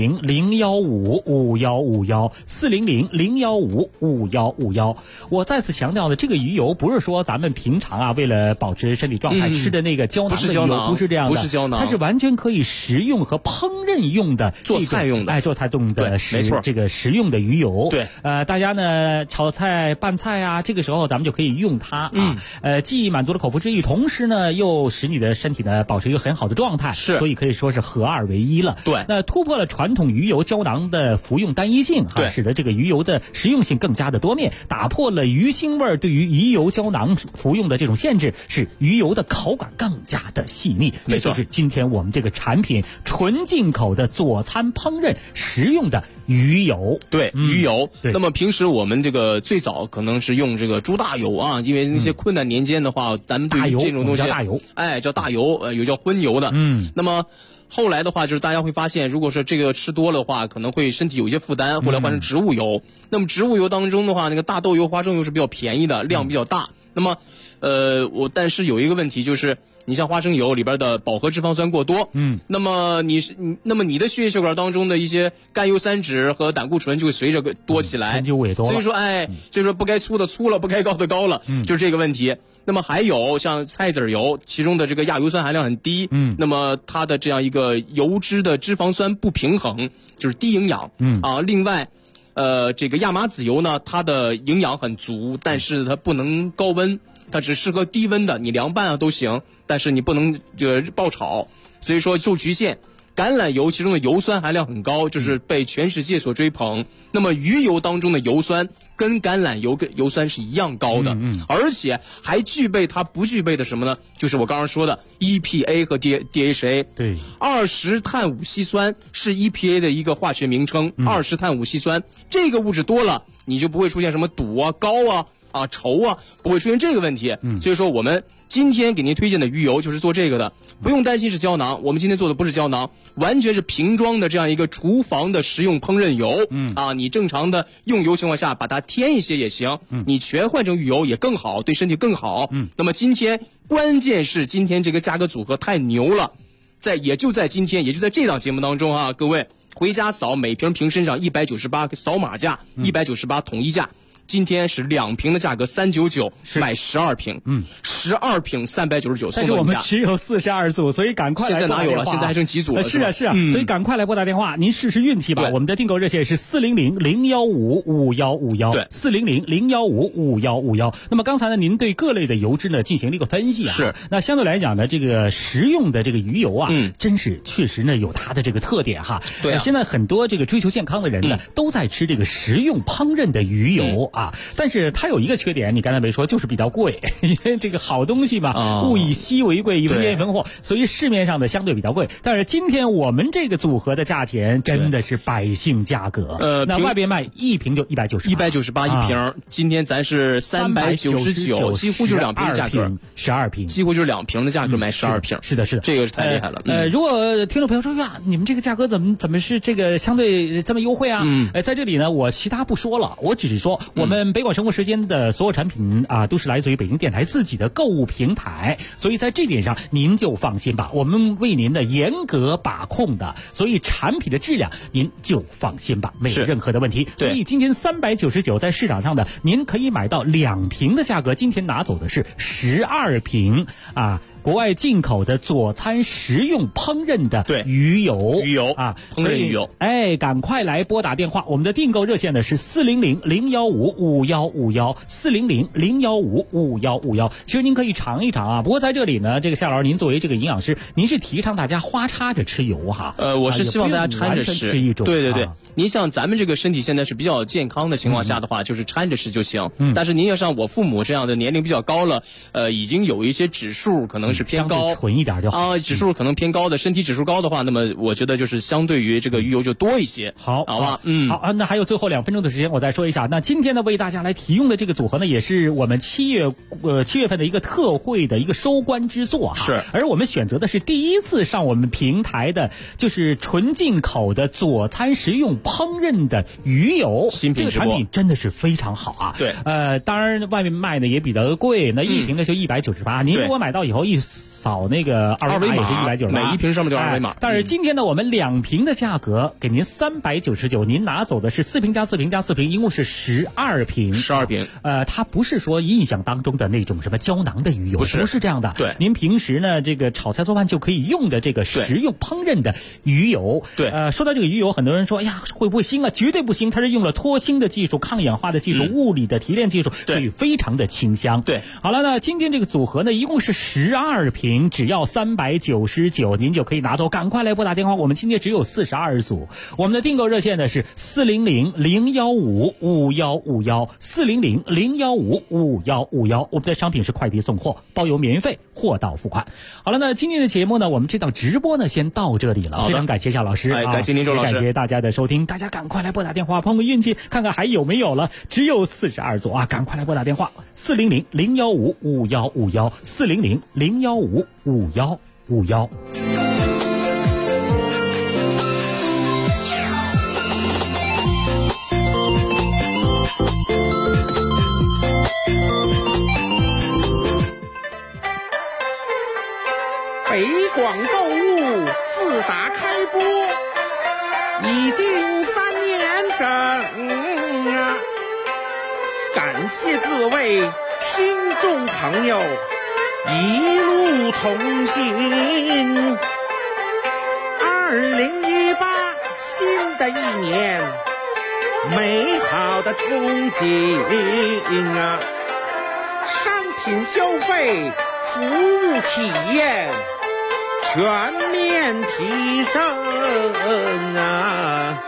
400-015-5151，400-015-5151。我再次强调呢，这个鱼油不是说咱们平常为了保持身体状态吃的那个胶囊的鱼油，不是这样的， 不是胶囊， 它是完全可以食用和烹饪用的， 做菜用的， 做菜用的没错， 这个食用的鱼油。 对， 大家呢炒菜拌菜啊，这个时候咱们就可以用它既满足了口腹之欲，同时呢又使你的身体呢保持一个很好的状态， 是， 所以可以说是合二为一了。 对， 那突破了传统鱼油胶囊的服用单一性， 对， 使得这个鱼油的实用性更加的多面，打破了鱼腥味对于鱼油胶囊服用的这种限制，使鱼油的口感更加的细腻。这就是今天我们这个产品纯进口的佐餐烹饪食用的鱼油。 对，鱼油。 对， 那么平时我们这个最早可能是用这个猪大油啊，因为那些困难年间的话，咱们对于这种东西叫大油， 叫大油，有叫荤油的。那么后来的话，就是大家会发现，如果说这个吃多了的话，可能会身体有一些负担，后来换成植物油。那么植物油当中的话，那个大豆油、花生油是比较便宜的，量比较大。那么，但是有一个问题就是，你像花生油里边的饱和脂肪酸过多，那么你的血液血管当中的一些甘油三酯和胆固醇就会随着多起来， 所以说不该粗的粗了，不该高的高了，就是这个问题。那么还有像菜籽油，其中的这个亚油酸含量很低，那么它的这样一个油脂的脂肪酸不平衡，就是低营养，另外。这个亚麻籽油呢，它的营养很足，但是它不能高温，它只适合低温的，你凉拌都行，但是你不能爆炒，所以说受局限。橄榄油其中的油酸含量很高，就是被全世界所追捧。那么鱼油当中的油酸跟橄榄油跟油酸是一样高的，而且还具备它不具备的什么呢？就是我刚刚说的 EPA 和 DHA。对，20碳五烯酸是 EPA 的一个化学名称。20碳五烯酸这个物质多了，你就不会出现什么堵啊、高啊、稠啊，不会出现这个问题。所以说我们今天给您推荐的鱼油就是做这个的，不用担心是胶囊。我们今天做的不是胶囊，完全是瓶装的这样一个厨房的食用烹饪油。你正常的用油情况下把它添一些也行，你全换成鱼油也更好，对身体更好。那么今天关键是今天这个价格组合太牛了，也就在今天，也就在这档节目当中各位回家扫每瓶身上198扫码价，198统一价。今天是2瓶的价格399，买12瓶，12瓶399， 但是我们只有42组，所以赶快来拨打电话。 现在哪有了？现在还剩几组了？ 是啊，所以赶快来拨打电话，您试试运气吧。我们的订购热线是400-015-5151， 对 ，400-015-5151。那么刚才呢，您对各类的油脂呢进行了一个分析是。 那相对来讲呢，这个食用的这个鱼油真是确实呢有它的这个特点对现在很多这个追求健康的人呢，都在吃这个食用烹饪的鱼油。但是它有一个缺点，你刚才没说，就是比较贵，因为这个好东西嘛，物以稀为贵，以文言文货，所以市面上的相对比较贵。但是今天我们这个组合的价钱真的是百姓价格。那外边卖一瓶就198 一瓶，今天咱是399，几乎就是2瓶的价格 ，12瓶， 几乎就是2瓶的价格买12瓶。 是的， 这个是太厉害了。 如果听众朋友说呀，你们这个价格怎么是这个相对这么优惠啊？在这里呢，我其他不说了，我只是说我们北广生活时间的所有产品都是来自于北京电台自己的购物平台，所以在这点上您就放心吧，我们为您的严格把控的，所以产品的质量您就放心吧，没有任何的问题。所以今天399在市场上的您可以买到2瓶的价格，今天拿走的是12瓶国外进口的佐餐食用烹饪的鱼油烹饪鱼油。 赶快来拨打电话，我们的订购热线呢是400-015-5151，400-015-5151。其实您可以尝一尝不过在这里呢，这个夏老师您作为这个营养师，您是提倡大家花插着吃油我是希望大家掺着吃一种。 对，您像咱们这个身体现在是比较健康的情况下的话，就是掺着吃就行。但是您要像我父母这样的年龄比较高了，已经有一些指数可能是偏高， 纯一点就好指数可能偏高的，身体指数高的话，那么我觉得就是相对于这个鱼油就多一些。好吧， 好啊，那还有最后2分钟的时间，我再说一下。那今天呢，为大家来提供的这个组合呢，也是我们7月份的一个特惠的一个收官之作哈。 是， 而我们选择的是第一次上我们平台的，就是纯进口的佐餐食用烹饪的鱼油， 新品这个产品真的是非常好啊。 对， 当然外面卖的也比较贵，那一瓶呢就198，您如果买到以后一扫那个二维码也是198， 每一瓶上面就二维码。 但是今天呢，我们2瓶的价格给您399，您拿走的是4瓶加4瓶加4瓶，一共是12瓶。 12瓶。 它不是说印象当中的那种什么胶囊的鱼油，不是这样的。 对， 您平时呢这个炒菜做饭就可以用的这个食用烹饪的鱼油。 对， 说到这个鱼油，很多人说，哎呀，会不会腥啊？绝对不腥，它是用了脱氢的技术、抗氧化的技术、物理的提炼技术，所以非常的清香。 对， 好了，那今天这个组合呢，一共是12瓶，只要399，您就可以拿走。赶快来拨打电话，我们今天只有42组。我们的订购热线呢是400-015-5151，400-015-5151。我们的商品是快递送货，包邮免运费，货到付款。好了，那今天的节目呢，我们这档直播呢先到这里了。非常感谢夏老师， 感谢您周老师， 感谢大家的收听。大家赶快来拨打电话，碰碰运气，看看还有没有了。只有42组啊，赶快来拨打电话，400-015-5151，400-015-5151。 北广购物自打开播已经3年整啊，感谢各位听众朋友一路同行。2018新的一年，美好的憧憬啊，商品消费、服务体验全面提升啊！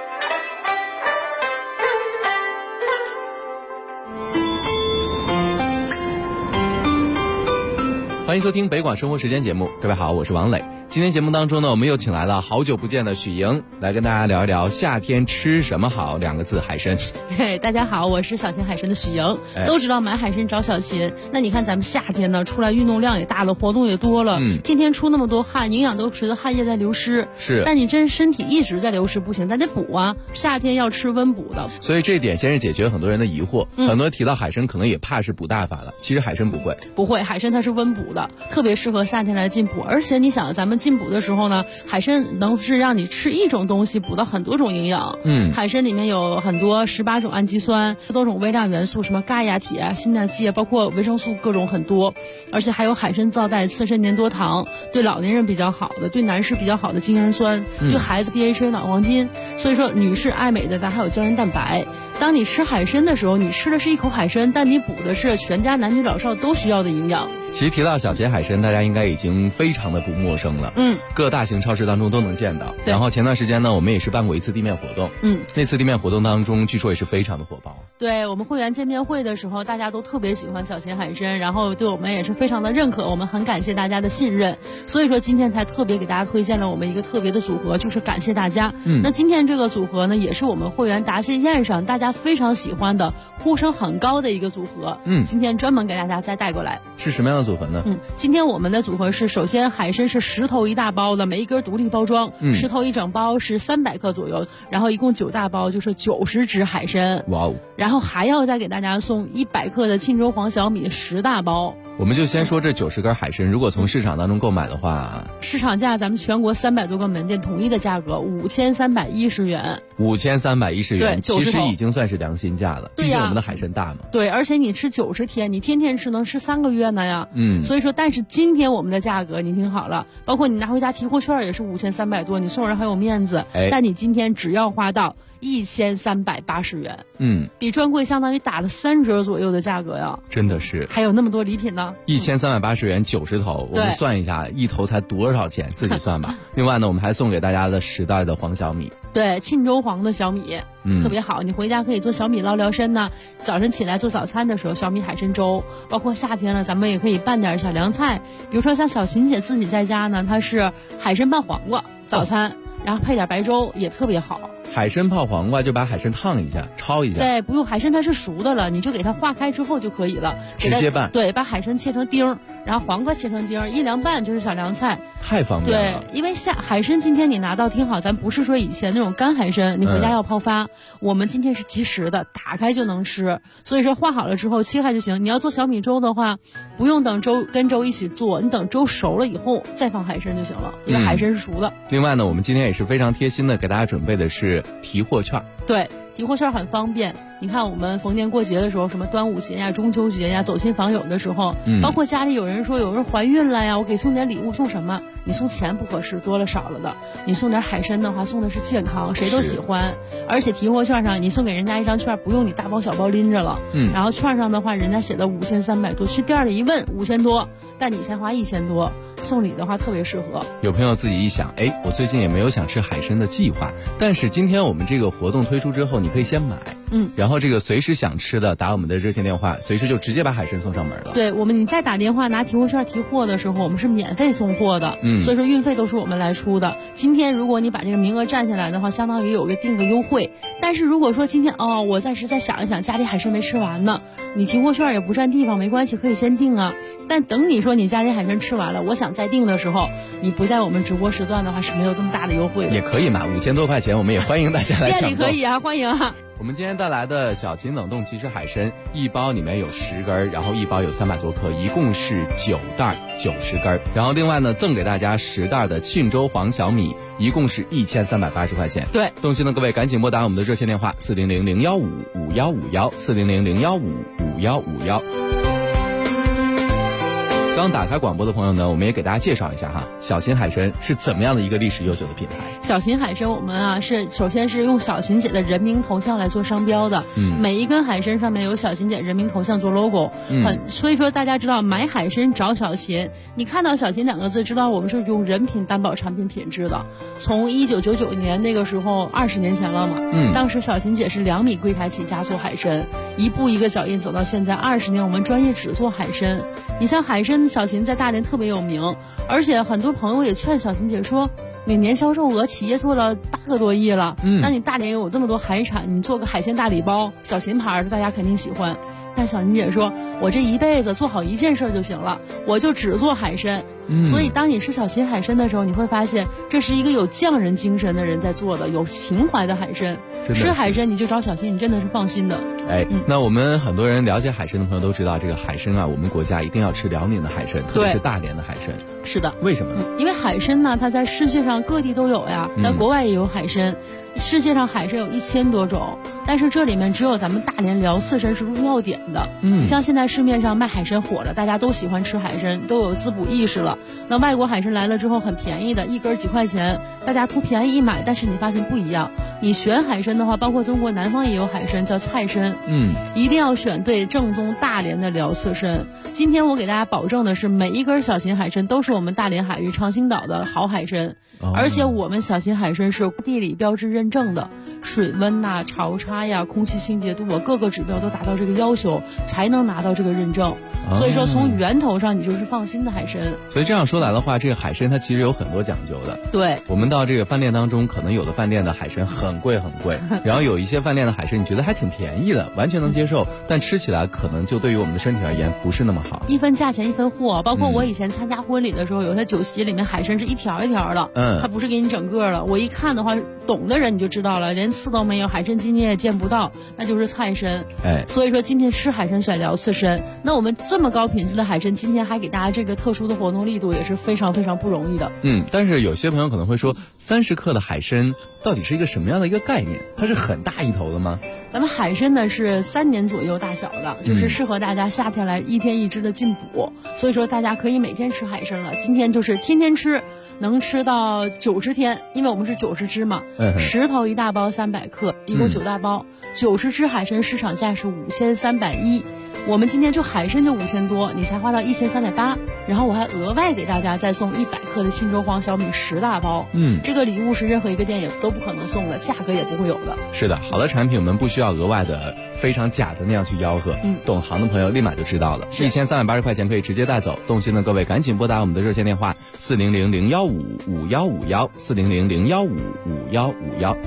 欢迎收听北广生活时间节目，各位好，我是王磊。今天节目当中呢，我们又请来了好久不见的许莹，来跟大家聊一聊夏天吃什么好2个字，海参。 对，大家好，我是小秦海参的许莹。都知道买海参找小秦，那你看咱们夏天呢，出来运动量也大了，活动也多了，天天出那么多汗，营养都随着汗液在流失。 是， 但你真身体一直在流失不行，咱得补啊。夏天要吃温补的， 所以这一点先是解决很多人的疑惑。很多人提到海参，可能也怕是补大法了，其实海参不会， 海参它是温补的，特别适合夏天来进补。而且你想，咱们进补的时候呢，海参能是让你吃一种东西补到很多种营养。海参里面有很多18种氨基酸，多种微量元素，什么钙呀、铁啊、锌呐、硒啊，包括维生素各种很多。而且还有海参皂带刺身粘多糖，对老年人比较好的，对男士比较好的精氨酸，对孩子 DHA 脑黄金。所以说女士爱美的，咱还有胶原蛋白。当你吃海参的时候，你吃的是一口海参，但你补的是全家男女老少都需要的营养。 其实提到小秦海参，大家应该已经非常的不陌生了。各大型超市当中都能见到。然后前段时间呢，我们也是办过一次地面活动。那次地面活动当中，据说也是非常的火爆。 对，我们会员见面会的时候，大家都特别喜欢小秦海参，然后对我们也是非常的认可，我们很感谢大家的信任。所以说今天才特别给大家推荐了我们一个特别的组合，就是感谢大家。那今天这个组合呢，也是我们会员答谢宴上大家非常喜欢的、呼声很高的一个组合。今天专门给大家再带过来。 是什么样的组合呢？ 今天我们的组合是，首先海参是10头1大包的，每一根独立包装，10头1整包是300克左右，然后一共9大包就是90只海参。 哇哦！ 然后还要再给大家送100克的沁州黄小米10大包。 我们就先说这90根海参，如果从市场当中购买的话， 市场价咱们全国300多个门店统一的价格5310元。 5310元， 对， 其实已经算是良心价了。 对呀， 毕竟我们的海参大嘛。 对，而且你吃90天，你天天吃能吃3个月呢呀。所以说，但是今天我们的价格你听好了，包括你拿回家提货券也是5300多，你送人还有面子。但你今天只要花到 1380元，比专柜相当于打了3折左右的价格呀， 真的是， 还有那么多礼品呢 ，1380元90头，我们算一下，一头才多少钱，自己算吧。另外呢，我们还送给大家的10袋的黄小米， 对，沁州黄的小米，特别好，你回家可以做小米捞身呢，早晨起来做早餐的时候，小米海参粥，包括夏天了，咱们也可以拌点小凉菜，比如说像小琴姐自己在家呢，她是海参拌黄瓜早餐，然后配点白粥也特别好。 海参泡黄瓜就把海参烫一下，焯一下。 对，不用，海参它是熟的了，你就给它化开之后就可以了， 直接拌。 对，把海参切成丁，然后黄瓜切成丁，一凉拌就是小凉菜， 太方便了。对，因为海参今天你拿到听好，咱不是说以前那种干海参，你回家要泡发，我们今天是即食的，打开就能吃。所以说化好了之后切开就行。你要做小米粥的话，不用等粥跟粥一起做，你等粥熟了以后再放海参就行了，因为海参是熟的。 另外呢，我们今天也是非常贴心的给大家准备的是提货券。 对，提货券很方便。你看我们逢年过节的时候，什么端午节呀、中秋节呀，走亲访友的时候，包括家里有人说有人怀孕了呀，我给送点礼物，送什么？你送钱不合适，多了少了的。你送点海参的话，送的是健康，谁都喜欢。而且提货券上，你送给人家一张券，不用你大包小包拎着了。然后券上的话，人家写的5300多，去店里一问5000多，但你才花1000多，送礼的话特别适合。 有朋友自己一想，我最近也没有想吃海参的计划，但是今天我们这个活动推出之后，你可以先买，然后这个随时想吃的打我们的热线电话，随时就直接把海参送上门了。 对，你再打电话拿提货券提货的时候，我们是免费送货的，所以说运费都是我们来出的。今天如果你把这个名额占下来的话，相当于有个定个优惠。但是如果说今天我暂时再想一想，家里海参没吃完呢，你提货券也不占地方，没关系，可以先定啊。但等你说你家里海参吃完了，我想再定的时候，你不在我们直播时段的话是没有这么大的优惠的。 也可以嘛，5000多块钱，我们也欢迎大家来抢购。 店里可以啊，欢迎啊。 我们今天带来的小秦冷冻即食海参，一包里面有10根，然后一包有300多克，一共是9袋90根。然后另外呢，赠给大家10袋的沁州黄小米，一共是1380块钱。 对， 动心的各位赶紧拨打我们的热线电话400-015-5151，400-015-5151。刚打开广播的朋友呢，我们也给大家介绍一下哈，小秦海参是怎么样的一个历史悠久的品牌。 小秦海参我们首先是用小秦姐的人名头像来做商标的，每一根海参上面有小秦姐人名头像做 logo，所以说大家知道买海参找小秦，你看到小秦2个字，知道我们是用人品担保产品品质的。从1999年那个时候20年前了嘛，当时小秦姐是2米柜台起家做海参，一步一个脚印走到现在20年，我们专业只做海参。你像海参小秦在大连特别有名，而且很多朋友也劝小秦姐说，每年销售额企业做了8个多亿了，那你大连有这么多海产，你做个海鲜大礼包，小秦牌的大家肯定喜欢。但小秦姐说，我这一辈子做好一件事就行了，我就只做海参。所以当你吃小秦海参的时候，你会发现这是一个有匠人精神的人在做的，有情怀的海参。吃海参你就找小秦，你真的是放心的。 那我们很多人了解海参的朋友都知道，这个海参啊，我们国家一定要吃辽宁的海参，特别是大连的海参。 是的。 为什么呢？ 因为海参呢，它在世界上各地都有呀，在国外也有海参。世界上海参有1000多种，但是这里面只有咱们大连辽四参是入药典的。像现在市面上卖海参火了，大家都喜欢吃海参，都有滋补意识了。那外国海参来了之后很便宜的，一根几块钱，大家图便宜一买，但是你发现不一样。你选海参的话，包括中国南方也有海参叫菜参，一定要选对正宗大连的辽四参。今天我给大家保证的是，每一根小秦海参都是我们大连海域长兴岛的好海参，而且我们小秦海参是地理标志认证的，水温呐、潮差呀、空气清洁度各个指标都达到这个要求，才能拿到这个认证。所以说从源头上你就是放心的海参。 所以这样说来的话，这个海参它其实有很多讲究的。 对， 我们到这个饭店当中，可能有的饭店的海参很贵很贵，然后有一些饭店的海参你觉得还挺便宜的，完全能接受，但吃起来可能就对于我们的身体而言不是那么好。 一分价钱一分货，包括我以前参加婚礼的时候，有些酒席里面海参是一条一条的，它不是给你整个的。我一看的话，懂的人你就知道了，连刺都没有，海参筋你也见不到，那就是菜参。所以说今天吃海参选辽四参，那我们这么高品质的海参，今天还给大家这个特殊的活动力度，也是非常非常不容易的。 但是有些朋友可能会说，30克的海参到底是一个什么样的一个概念？它是很大一头的吗？ 咱们海参呢是3年左右大小的，就是适合大家夏天来1天1只的进补，所以说大家可以每天吃海参了。今天就是天天吃，能吃到90天，因为我们是90只嘛，10头1大包300克，一共9大包，90只海参市场价是5310，我们今天就海参就5000多，你才花到1380，然后我还额外给大家再送100克的沁州黄小米10大包，这个礼物是任何一个店也都不可能送的，价格也不会有的。 是的，好的产品我们不需要额外的非常假的那样去吆喝，懂行的朋友立马就知道了，1380块钱可以直接带走。动心的各位赶紧拨打我们的热线电话400-015-5151，400-015-5151。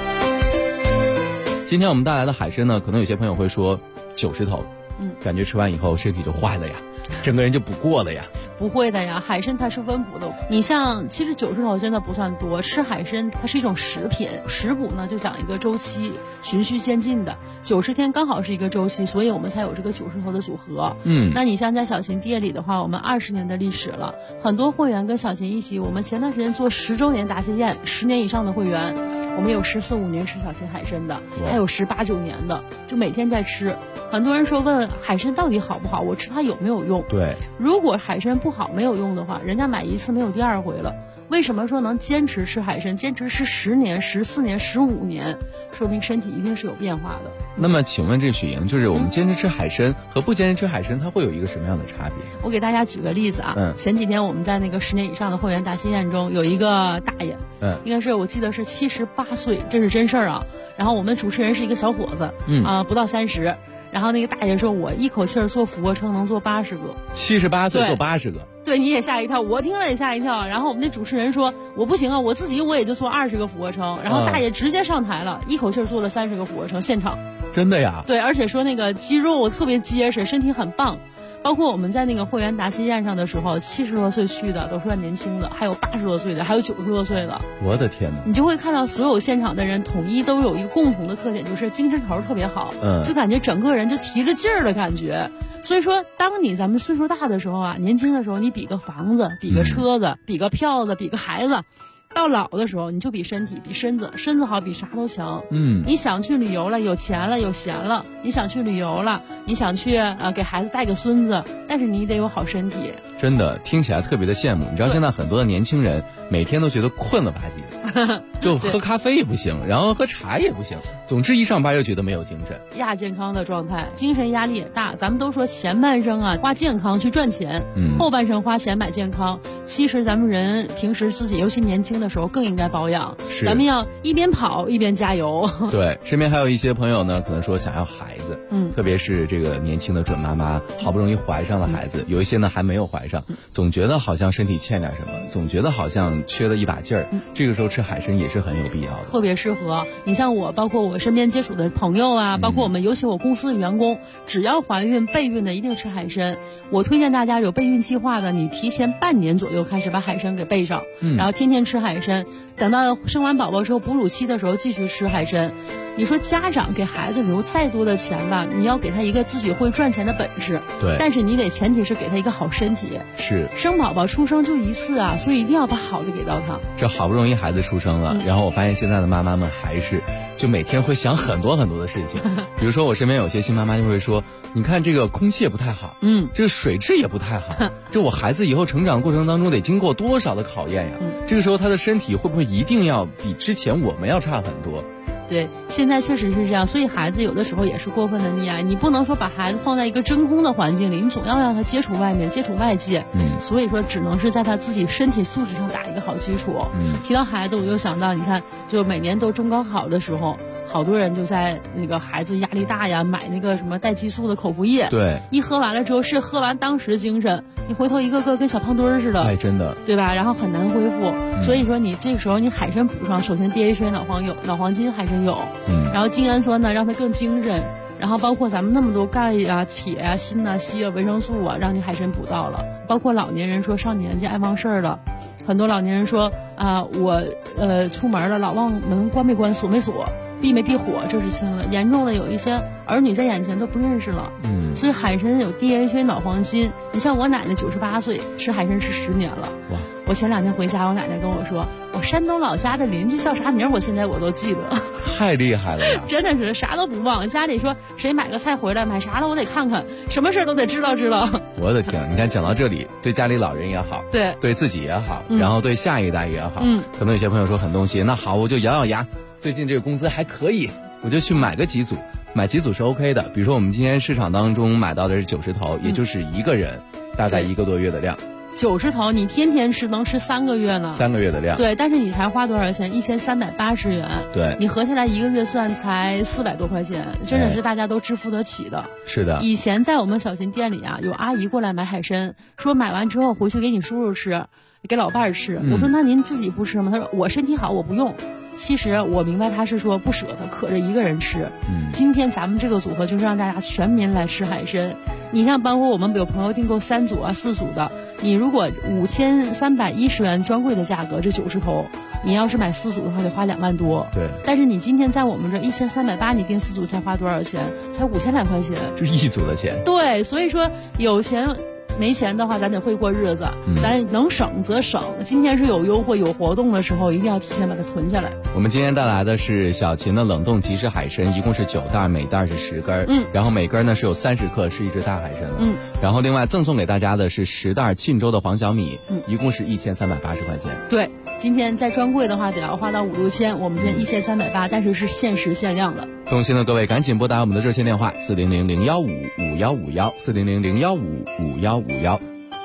今天我们带来的海参呢，可能有些朋友会说90头，感觉吃完以后身体就坏了呀，整个人就不过了呀。 不会的呀，海参它是温补的。你像其实90头真的不算多，吃海参它是一种食品，食补呢就讲一个周期，循序渐进的，90天刚好是一个周期，所以我们才有这个90头的组合。那你像在小秦店里的话，我们20年的历史了，很多会员跟小秦一起，我们前段时间做10周年答谢宴，10年以上的会员，我们有14、15年吃小秦海参的，还有18、19年的，就每天在吃。很多人说问海参到底好不好，我吃它有没有用？ 对， 如果海参不好没有用的话，人家买1次没有第2回了。为什么说能坚持吃海参，坚持吃10年、14年、15年，说明身体一定是有变化的。 那么请问这许莹，就是我们坚持吃海参和不坚持吃海参，它会有一个什么样的差别？ 我给大家举个例子啊，前几天我们在那个10年以上的会员答谢宴中，有一个大爷，应该是我记得是78岁，这是真事儿啊。然后我们主持人是一个小伙子，不到30。然后那个大爷说，我一口气做俯卧撑能做80个 ，78岁做80个， 对，你也吓一跳，我听了也吓一跳。然后我们那主持人说，我不行啊，我自己也就做20个俯卧撑。然后大爷直接上台了，一口气做了30个俯卧撑，现场。 真的呀？ 对，而且说那个肌肉特别结实，身体很棒。包括我们在那个会员答谢宴上的时候，70多岁去的都算年轻的，还有80多岁的，还有90多岁的。 我的天哪！ 你就会看到所有现场的人统一都有一个共同的特点，就是精神头特别好，就感觉整个人就提着劲儿的感觉。所以说，当咱们岁数大的时候啊，年轻的时候，你比个房子，比个车子，比个票子，比个孩子。到老的时候，你就比身体，比身子好，比啥都强。你想去旅游了，有钱了，有闲了，你想去旅游了，你想去给孩子带个孙子，但是你得有好身体。 真的听起来特别的羡慕。你知道现在很多的年轻人每天都觉得困了吧唧的，就喝咖啡也不行，然后喝茶也不行，总之一上班就觉得没有精神， 亚健康的状态，精神压力也大。咱们都说前半生啊花健康去赚钱，后半生花钱买健康。其实咱们人平时自己尤其年轻的时候更应该保养，咱们要一边跑一边加油。 对，身边还有一些朋友呢，可能说想要孩子，特别是这个年轻的准妈妈，好不容易怀上了孩子，有一些呢还没有怀上，总觉得好像身体欠点什么，总觉得好像缺了一把劲儿，这个时候吃海参也是很有必要的， 特别适合。你像我，包括我身边接触的朋友啊，包括我们尤其我公司的员工，只要怀孕备孕的一定吃海参。我推荐大家有备孕计划的，你提前半年左右开始把海参给备上，然后天天吃海参，等到生完宝宝之后哺乳期的时候继续吃海参。你说家长给孩子留再多的钱吧，你要给他一个自己会赚钱的本事， 对， 但是你得前提是给他一个好身体。 是， 生宝宝出生就一次啊，所以一定要把好的给到他。 这好不容易孩子出生了，然后我发现现在的妈妈们还是就每天会想很多很多的事情，比如说我身边有些新妈妈就会说，你看这个空气也不太好，这个水质也不太好，这我孩子以后成长过程当中得经过多少的考验呀，这个时候他的身体会不会一定要比之前我们要差很多？ 对，现在确实是这样，所以孩子有的时候也是过分的溺爱，你不能说把孩子放在一个真空的环境里，你总要让他接触外面，接触外界，所以说只能是在他自己身体素质上打一个好基础。提到孩子，我就想到，你看，就每年都中高考的时候，好多人就在那个孩子压力大呀，买那个什么带激素的口服液， 对， 一喝完了之后是喝完当时精神，你回头一个个跟小胖墩儿似的， 哎，真的， 对吧？然后很难恢复，所以说你这个时候你海参补上，首先 DHA 脑黄金海参有，然后精氨酸呢让它更精神，然后包括咱们那么多钙啊、铁啊、锌啊、硒啊、维生素啊，让你海参补到了。包括老年人说上年纪爱忘事儿了，很多老年人说我出门了老忘门关没关锁没锁。避没避火，这是轻的，严重的有一些儿女在眼前都不认识了。所以海参有 DHA 脑黄金。你像我奶奶98岁，吃海参吃10年了。哇！ 我前2天回家，我奶奶跟我说，我山东老家的邻居叫啥名，我现在我都记得。 太厉害了呀！ 真的是啥都不忘。家里说谁买个菜回来，买啥了我得看看，什么事都得知道。 我的天，你看讲到这里，对家里老人也好，对自己也好，然后对下一代也好，可能有些朋友说很动心，那好，我就咬咬牙，最近这个工资还可以，我就去买个几组。买几组是 OK 的，比如说我们今天市场当中买到的是90头，也就是一个人大概1个多月的量。 90头你天天吃能吃3个月呢？3 个月的量。 对，但是你才花多少钱？1380元。 对， 你合下来1个月算才400多块钱，真的是大家都支付得起的。 是的。 以前在我们小秦店里啊，有阿姨过来买海参，说买完之后回去给你叔叔吃，给老伴儿吃。我说那您自己不吃吗？他说我身体好，我不用。其实我明白他是说不舍得，可着一个人吃。今天咱们这个组合就是让大家全民来吃海参。你像包括我们有朋友订购3组啊、4组的，你如果5310元专柜的价格，这90头，你要是买4组的话得花2万多。 对。 但是你今天在我们这1380，你订4组才花多少钱？才5000来块钱。 这是1组的钱。 对，所以说有钱。没钱的话，咱得会过日子，咱能省则省。今天是有优惠、有活动的时候，一定要提前把它囤下来。 我们今天带来的是小秦的冷冻即食海参，一共是9袋，每袋是10根，然后每根呢是有30克，是一只大海参了。然后另外赠送给大家的是10袋沁州的黄小米，一共是1380块钱。 对，今天在专柜的话得要花到5、6千，我们今天1380，但是是限时限量的。 动心的各位赶紧拨打我们的热线电话400-015-5151，400-015-5151。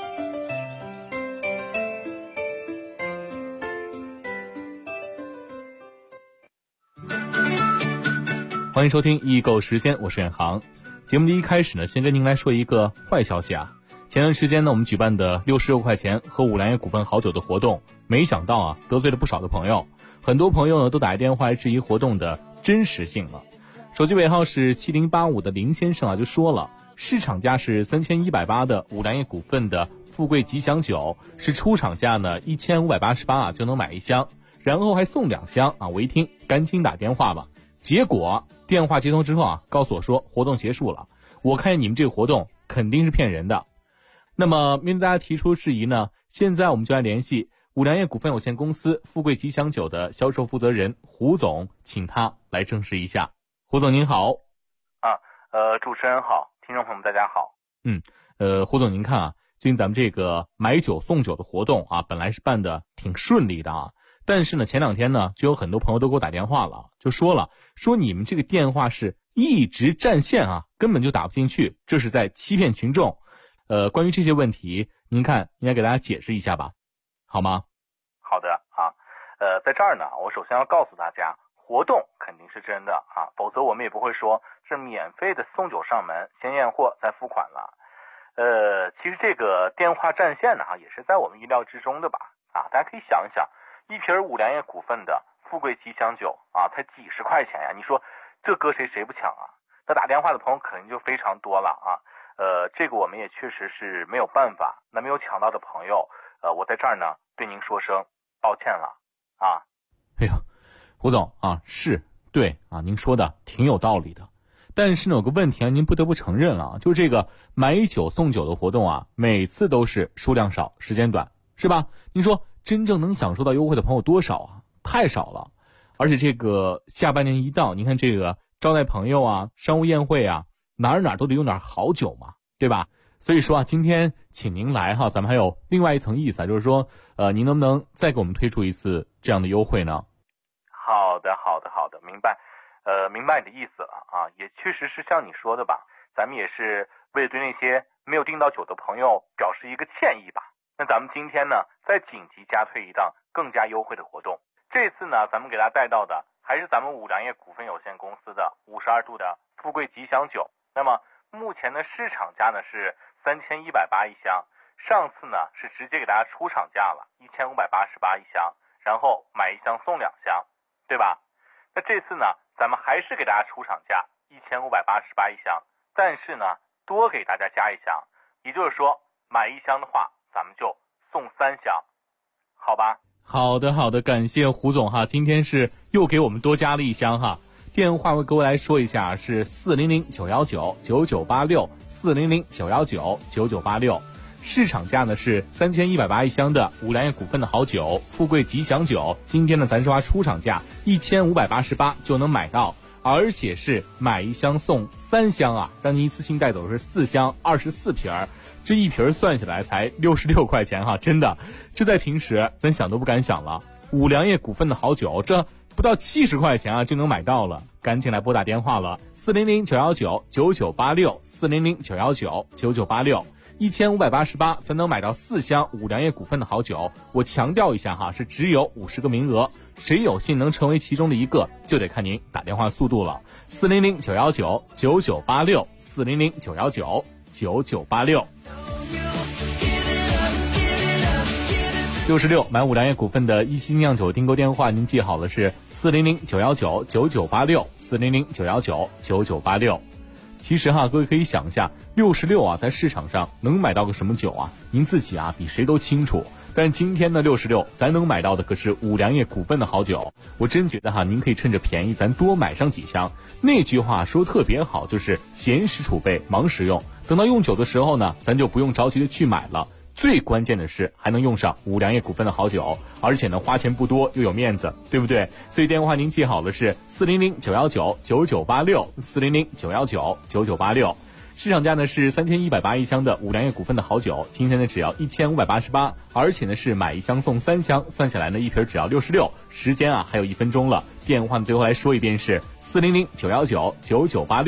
欢迎收听易购时间，我是远航。节目的一开始呢，先跟您来说一个坏消息啊。前段时间呢，我们举办的66块钱喝五粮液股份好酒的活动，没想到啊，得罪了不少的朋友。很多朋友呢都打电话来质疑活动的真实性了。手机尾号是7085的林先生啊，就说了，市场价是3180的五粮液股份的富贵吉祥酒，是出厂价呢1588啊就能买1箱，然后还送2箱啊。我一听，赶紧打电话吧。结果电话接通之后啊，告诉我说活动结束了。我看你们这个活动肯定是骗人的。那么面对大家提出质疑呢，现在我们就来联系五粮液股份有限公司富贵吉祥酒的销售负责人胡总，请他来证实一下。胡总您好。 主持人好，听众朋友们大家好。 胡总您看啊，最近咱们这个买酒送酒的活动啊，本来是办的挺顺利的啊，但是呢前2天呢就有很多朋友都给我打电话了，就说你们这个电话是一直占线啊，根本就打不进去，这是在欺骗群众。关于这些问题，您看应该给大家解释一下吧，好吗？ 好的啊，在这儿呢，我首先要告诉大家，活动肯定是真的啊，否则我们也不会说是免费的送酒上门，先验货再付款了。其实这个电话占线呢，也是在我们意料之中的吧？啊，大家可以想一想，一瓶五粮液股份的富贵吉祥酒啊，才几十块钱呀，你说这搁谁不抢啊？那打电话的朋友肯定就非常多了啊。这个我们也确实是没有办法。那没有抢到的朋友，我在这儿呢对您说声抱歉了啊。 哎呀，胡总啊，是对啊，您说的挺有道理的。但是呢，有个问题啊，您不得不承认了，就是这个买酒送酒的活动啊，每次都是数量少，时间短，是吧？您说真正能享受到优惠的朋友多少啊？太少了。而且这个下半年一到，您看这个招待朋友啊，商务宴会啊，哪儿都得用点好酒嘛，对吧？所以说啊，今天请您来哈，咱们还有另外一层意思啊，就是说，您能不能再给我们推出一次这样的优惠呢？ 好的，明白。明白你的意思了啊，也确实是像你说的吧，咱们也是为了对那些没有订到酒的朋友表示一个歉意吧。那咱们今天呢，再紧急加推一档更加优惠的活动。这次呢，咱们给大家带到的还是咱们五粮液股份有限公司的52度的富贵吉祥酒。那么目前的市场价呢是3180一箱，上次呢是直接给大家出厂价了1588一箱，然后买1箱送2箱，对吧？那这次呢，咱们还是给大家出厂价1588一箱，但是呢多给大家加1箱，也就是说买1箱的话咱们就送3箱，好吧？ 好的，感谢胡总哈，今天是又给我们多加了1箱哈。电话我各位来说一下，是400-919-9986，400-919-9986。 市场价呢是3180一箱的五粮液股份的好酒，富贵吉祥酒。今天呢，咱说话出厂价1588就能买到，而且是买1箱送3箱啊，让你一次性带走的是4箱24瓶儿，这一瓶算下来才66块钱哈，真的，这在平时咱想都不敢想了。五粮液股份的好酒，这不到70块钱啊就能买到了，赶紧来拨打电话了，400-919-9986，400-919-9986，1588才能买到4箱五粮液股份的好酒。我强调一下哈，是只有50个名额，谁有幸能成为其中的一个，就得看您打电话速度了。400-919-9986，400-919-9986。66买五粮液股份的一星酿酒订购电话，您记好了是400-919-9986，400-919-9986。其实哈，各位可以想一下，66啊，在市场上能买到个什么酒啊？您自己啊比谁都清楚。但是今天的66，咱能买到的可是五粮液股份的好酒。我真觉得哈，您可以趁着便宜，咱多买上几箱。那句话说特别好，就是闲时储备，忙时用。等到用酒的时候呢，咱就不用着急的去买了。最关键的是还能用上五粮液股份的好酒，而且呢花钱不多又有面子，对不对？所以电话您记好了是400-919-9986，400-919-9986。市场价呢是3180一箱的五粮液股份的好酒，今天呢只要1588，而且呢是买1箱送3箱，算下来呢一瓶只要66。时间啊还有1分钟了，电话呢最后来说一遍是400-919-9986。